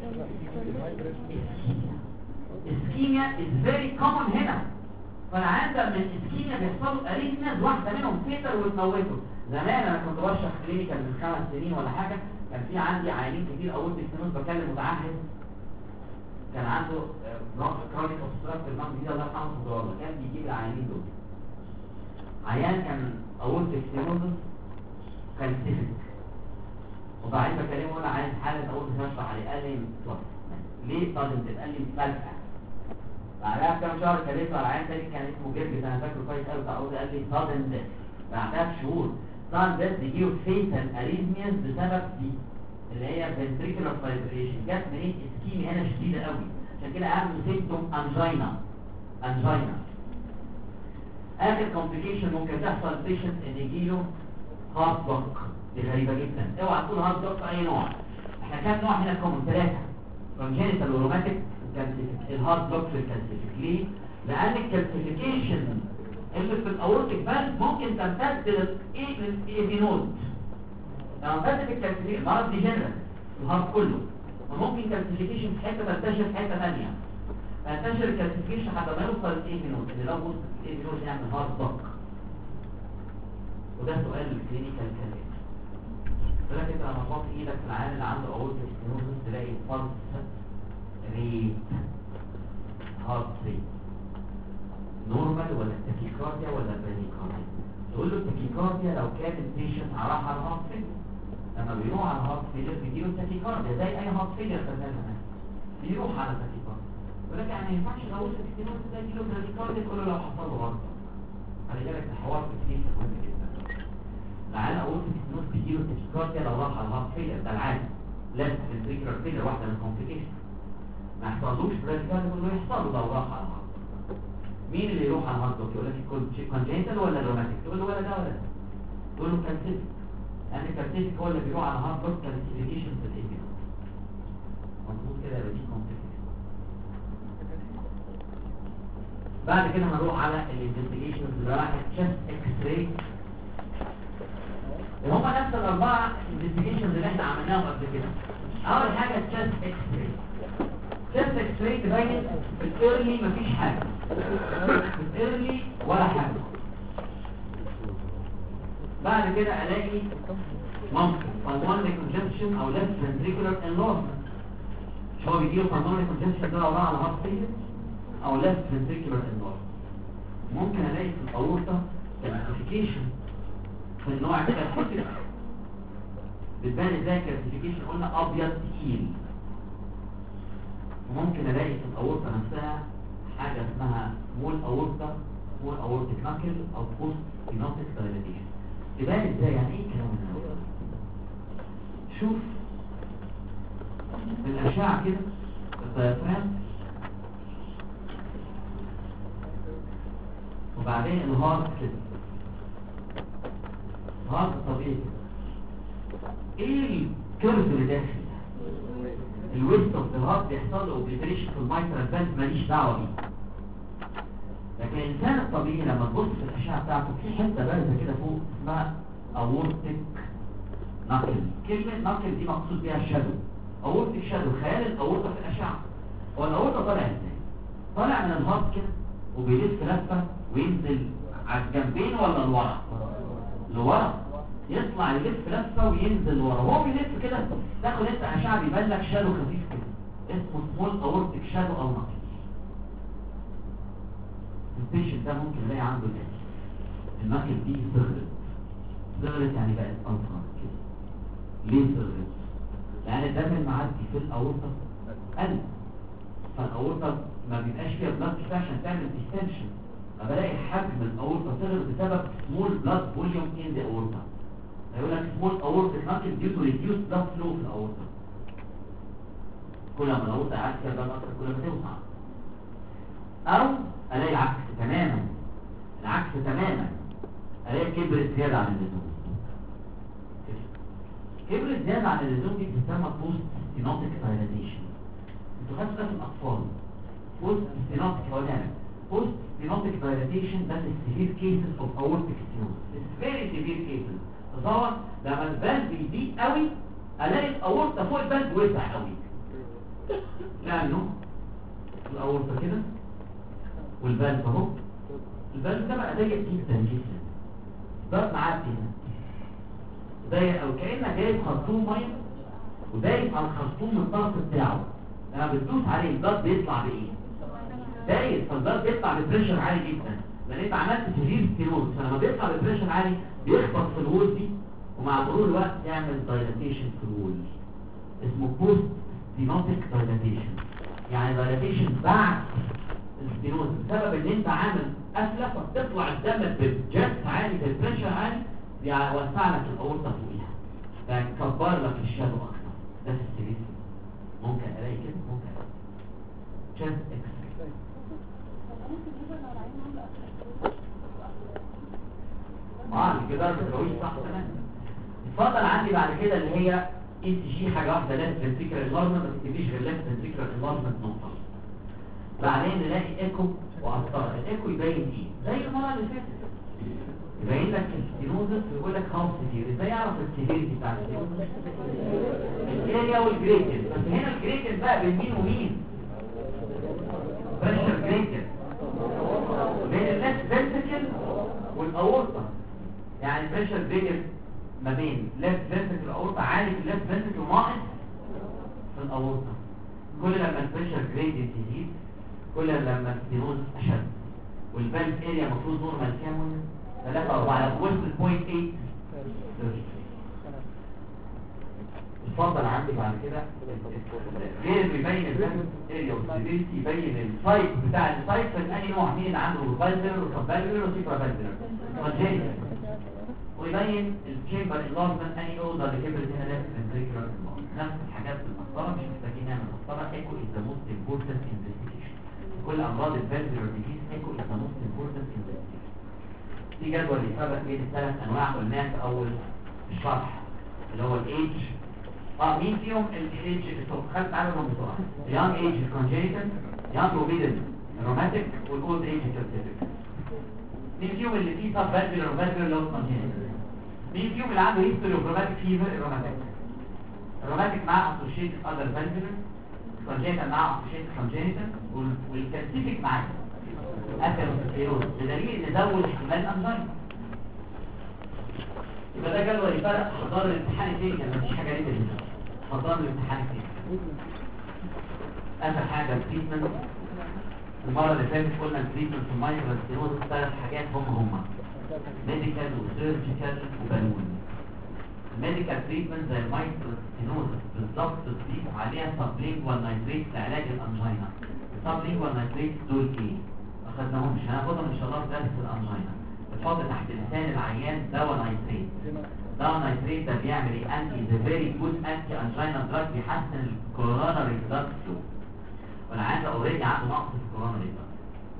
اسكيميا is very common هنا. فانا عندما من اسكيميا بيحصلوا اريثمياز واحدة منهم فيتر وتموته. زمان انا كنت بشرح كلينيكال من 5 سنين ولا حاجة، كان في عندي عيانين كتير اورتيك ستينوز بكلم متعهد كان عنده كرونيك اوبستراكتيف لانج دي الله يرحمه الله، كان بيجيب العيانين دول. عيان كان اورتيك ستينوزس كان سيفيك، وبعدين بكلمه انا عايز حاله اورتيك اشرح عليه. قال لي ليه صادم؟ قال لي مفلقه. بعدها بكام شهر كلمته على عيان تاني كان اسمه جرجس، انا فاكره كويس قوي بتاع اورتيك. قال لي صادم ده. بعدها بشهور صادم ده بيجيله فيتال اريثمياز بسبب دي اللي هي ventricular fibrillation. جت منين؟ اسكيمي هنا شديده قوي، عشان كده اهم سيمبتوم انجينا. اخر كومبليكيشن ممكن تحصل بيشنت ان يجيله هارت بلوك. دي غريبه جدا. اوعى تقول هارت بلوك في اي نوع. احنا كام نوع هنا كومن؟ 3 كونجنتال وروماتيك الهارت بلوك في الكالسيفيك. ليه؟ لان الكالسيفيكيشن اللي في الاورتيك فالف ممكن تمتد للايفينود. لو امتدت الكالسيفيكيشن مرض ديجنرال الهارت كله، وممكن كالسيفيكيشن في حته تنتشر في حته ثانيه. تنتشر الكالسيفيكيشن حتى ما يوصل للايفينود، اللي لو وصل للايفينود يعمل هارت بلوك. وده سؤال الكلينيكال كلام. يقول لك انت لما تحط ايدك في العيان اللي عنده اورتيك ستينوزس تلاقي بلس ريت، هارت ريت نورمال ولا تاكيكارديا ولا براديكارديا؟ تقول له التاكيكارديا لو كان البيشنت راح على الهارت فيلر. لما بيروح على الهارت فيلر بيجيله تاكيكارديا زي اي هارت فيلر خدناها، بيروح على تاكيكارديا. يقول لك يعني ما ينفعش لو اورتيك ستينوزس ده يجيله براديكارديا تقول له لو حصل له غلط. خلي بالك الحوار كتير مهم جدا. العيان اورتيك ستينوزس بيجيله تاكيكارديا لو راح على الهارت فيلر، ده العادي. لازم الفنتريكولار فيلر واحده من الكومبليكيشن. ما يحصلوش براديكارديا يقول له يحصل له لو راح على الهارت. مين اللي يروح على الهارت؟ يقول لك كونجنتال ولا روماتيك؟ تقول له ولا ده ولا ده. تقول له كالسيفيك، لان الكالسيفيك هو اللي بيروح على الهارت بلوك كالسيفيكيشن في الايفينود. مظبوط كده؟ يبقى دي كومبليكيشن. بعد كده هنروح على الانفستيجيشن اللي راح تشست اكس راي، وهم نفس الاربعه انفستيجيشنز اللي احنا عملناهم قبل كده. اول حاجه تشست اكس راي. تشست اكس راي تبين في الايرلي مفيش حاجه، في الايرلي ولا حاجه. بعد كده الاقي ممكن pulmonary congestion او left ventricular enlargement. مش هو بيجيله pulmonary congestion ده عباره عن heart failure او left ventricular enlargement. ممكن الاقي في الاورطه calcification في النوع الكالسيفيك. بتبان ازاي الكالسيفيكيشن؟ قلنا ابيض تقيل. وممكن الاقي في الاورطه نفسها حاجه اسمها مول اورطه، مول اورتيك ناكل او بوست سينوتيك دايليتيشن. تبان ازاي؟ يعني ايه الكلام ده؟ شوف الاشعه كده الدايفرام، وبعدين الهارت كده. هارت طبيعي. ايه الكيرف اللي داخل الويست اوف ذا هارت بيحصل له اوبليتريشن في المايترال فالف، ماليش دعوه بيه. لكن الانسان الطبيعي لما تبص في الاشعه بتاعته في حته بارزه كده فوق اسمها اورتيك ناكل. كلمه ناكل دي مقصود بيها الشادو، اورتيك شادو، خيال الاورطه في الاشعه. هو الاورطه طالع ازاي؟ طالع من الهارت كده وبيلف لفه وينزل على الجنبين ولا لورا؟ لورا. يطلع يلف لفه وينزل لورا. وهو بيلف كده تاخد انت اشعه بيبان لك شادو خفيف كده اسمه سمول اورتيك شادو او ناكل. البيشنت ده ممكن يلاقي عنده الناكل دي صغرت يعني بقت اصغر كده. ليه صغرت؟ لان الدم المعدي في الاورطه قل، فالاورطه ما بيبقاش فيها بلاد كفايه عشان تعمل ديستنشن، فبلاقي حجم الاورطه صغر بسبب سمول بلاد فوليوم ان ذا اورطه. هيقول لك سمول اورتيك ناكل ديو تو ريديوس بلاد فلو في الاورطه. كل ما الاورطه قعدت فيها بلاد اكتر كل ما توسع. او الاقي العكس تماما، العكس تماما، الاقي كبرت زياده عن اللزوم. كبرت زياده عن اللزوم دي بتسمى بوست ستينوتيك دايلاتيشن. انتوا خدتوا ده في الاطفال. بوست ستينوتيك هو ده بوست ستينوتيك دايلاتيشن ده السيفير كيسز اوف اورتيك ستينوز. اتس فيري سيفير كيسز. تصور لما البلب بيضيق قوي الاقي الاورطه فوق البلب وسع قوي، لانه الاورطه كده والبلب اهو، البلب ده بقى ضيق جدا جدا، بقى معدي هنا ضيق قوي كانك جايب خرطوم ميه ودايس على الخرطوم من الطرف بتاعه. لما بتدوس عليه البلب بيطلع بايه؟ دايس، فالبلب بيطلع ببريشر عالي جدا لان انت عملت سيفير ستينوز، فلما بيطلع ببريشر عالي بيخبط في الوول دي ومع مرور الوقت يعمل دايلاتيشن في الوول اسمه بوست ستينوتيك دايلاتيشن. يعني دايلاتيشن بعد الستينوز بسبب ان انت عامل قفله فبتطلع الدم بجت عالي بالبريشر عالي يوسع لك الاورطه فوقيها فيكبر لك الشادو اكتر. ده في السيريس ممكن الاقي كده، ممكن الاقي تشست اكس. الجدار بترويش صح تمام. اتفضل عندي بعد كده اللي هي اي سي جي حاجه واحده ليفت فنتريكولار انلارجمنت، ما تكتبيش غير ليفت فنتريكولار انلارجمنت نقطه. بعدين نلاقي ايكو وقسطره. الايكو يبين ايه؟ زي المره اللي فاتت يبين لك الستينوزس ويقول لك هاو سيفير. ازاي اعرف السيفيريتي بتاع الستينوزس؟ الاريا والجريتد. بس هنا الجريتد بقى بين مين ومين؟ بريشر جريتد بين الليفت فنتريكل والاورطه. يعني بريشر جريتد ما بين ليفت فنتريكل والاورطه عالي في الليفت فنتريكل وناقص في الاورطه. كل لما البريشر جريدينت يزيد كل لما الستينوز اشد. والفالف اريا المفروض نورمال كام؟ 3 4 لو وصل 0.8. اتفضل عندي بعد كده غير بيبين الفالف اريا والسيفيريتي، يبين السايت بتاع السايت في اي نوع، مين اللي عنده فالفيلر وسبفالفيلر وسيبرا فالفيلر وجينيتال، ويبين الشامبر انلارجمنت اني اوضه اللي كبرت هنا ليفت فنتريكولار. نفس الحاجات في المسطره، مش محتاجين نعمل مسطره. ايكو از ذا موست امبورتنت انفستيجيشن. كل امراض الفالفيولار ديزيز ايكو از ذا موست امبورتنت انفستيجيشن. في جدول يفرق بين الثلاث انواع قلناها في اول الشرح اللي هو الايدج. مين فيهم الايدج اللي خدت عنهم بسرعه؟ اليانج ايدج الكونجينيتال، يانج اوبيدنت الروماتيك، والاولد ايدج الكابسيتيك. مين فيهم اللي فيه سب فالفيولار وفالفيولار لو كونجينيتال؟ مين فيهم اللي عنده هيستوري اوف روماتيك فيفر؟ الروماتيك. الروماتيك معاه اسوشيتد اذر فالفيولار، الكونجينيتال معاه اسوشيتد كونجينيتال، والكابسيتيك معاه اثيروسكليروز، بدليل ان زود احتمال الانزيم. يبقى ده جدول يفرق حضار الامتحان التاني، مفيش حاجه ليه هنا. حضار الامتحان التاني. اخر حاجه التريتمنت. المره اللي فاتت قلنا التريتمنت في المايكرو ستينوز 3 حاجات هم ميديكال وسيرجيكال وبالون. الميديكال تريتمنت زي المايكرو ستينوز بالظبط تضيف عليها سبلينجوال نايتريت لعلاج الانجينا. السبلينجوال نايتريت دول ايه؟ ما خدناهمش، هناخدهم ان شاء الله في درس الانجينا. بتحط تحت لسان العيان دواء نايتريت. دواء نايتريت ده بيعمل ايه؟ انتي ذا فيري جود انتي انجينا دراج، بيحسن الكوروناري بلاد فلو. والعيان ده اوريدي عنده نقص في الكوروناري بلاد.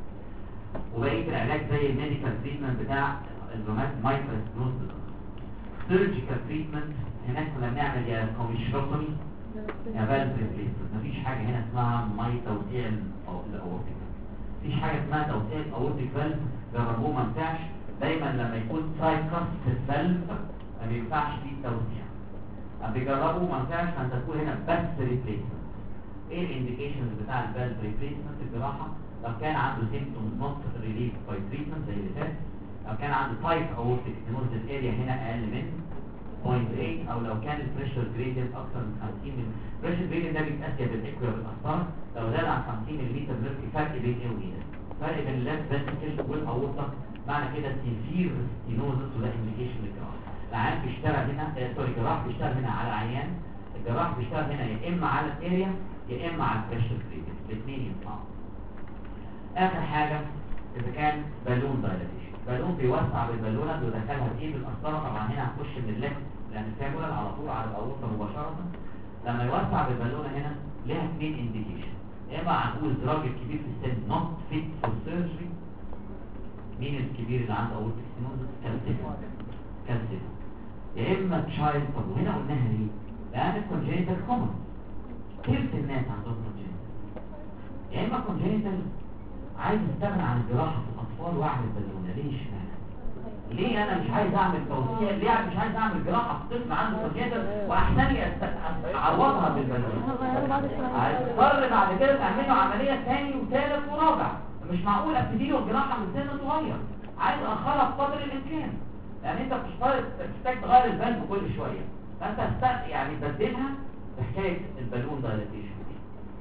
وبقيه العلاج زي الميديكال تريتمنت بتاع الروماتيك مايكرو ستينوز. سيرجيكال تريتمنت هناك كنا بنعمل يا كوميشروتومي يا فالف ريبليسمنت. مفيش حاجه هنا اسمها توسيع الاورتيك، مفيش حاجه اسمها توسيع الاورتيك فالف. جربوه ما نفعش. دايما لما يكون سايكس في الفالف ما بينفعش فيه التوسيع. بيجربوا ما نفعش، فانت تقول هنا بس ريبليسمنت. ايه الانديكيشنز بتاع الفالف ريبليسمنت؟ الجراحه لو كان عنده سيمبتومز نوت ريليف باي تريتمنت زي اللي فات، لو كان عنده تايب اورتيك ستينوز الاريا هنا اقل من 0.8، او لو كان البريشر جريدينت اكثر من 50 ملم. البريشر جريدينت ده بيتقاس بالاكويا بالقسطره. لو زاد عن 50 ملم بنلقي فرق بين ايه وايه ده؟ فرق بين الليفت فنتريكل والاورطه. معنى كده سيفير ستينوزس، وده انديكيشن للجراحه. العيان بيشتغل هنا الجراح بيشتغل هنا على عيان، الجراح بيشتغل هنا يا اما على الاريا يا اما على البريشر جريدينت، الاثنين ينفعوا. اخر حاجه اذا كان بالون دايلاتيشن، بالون بيوسع بالبالونه بيدخلها بايه؟ بالقسطره. طبعا هنا هتخش من الليفت لان الفيمورال على طول على الاورطه مباشره. لما يوسع بالبالونه هنا ليها اثنين انديكيشن، يا اما هنقول راجل كبير في السن نوت فيت فور سيرجري. مين الكبير اللي عنده اورتيك ستينوزس؟ كالسيفو. يا اما تشايلد. طب وهنا قلناها ليه؟ لان الكونجينيتال كومن، ثلث الناس عندهم كونجينيتال. يا اما كونجينيتال عايز استغنى عن الجراحه في الاطفال واعمل بالونه. ليه اشمعنى؟ ليه انا مش عايز اعمل توسيع؟ ليه مش عايز اعمل جراحه في طفل عنده كونجينيتال واحسن لي اعوضها بالبالونه؟ هتضطر بعد كده تعمل له عمليه ثاني وثالث ورابع. مش معقول ابتدي له الجراحه من سن صغير، عايز اخرها بقدر الامكان. يعني انت بتحتاج تغير البلب كل شويه، فانت يعني تبدلها بحكايه البالون دايلاتيشن دي.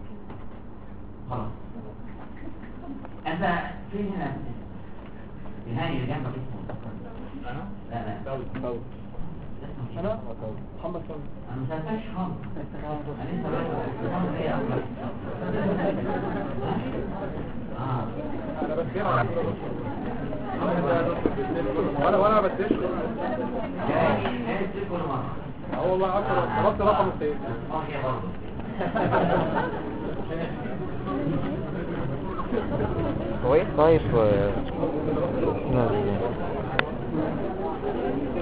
خلاص انت فين هنا؟ نهائي اللي جنبك اسمه انا؟ لا فوز. انا محمد فوز. انا ما سالتكش خالص. انا لسه بقول ايه انا بسير على وانا بديش جاي كل مره. والله اكتر طلبت رقم السيد. هي برضه هو ايه طيب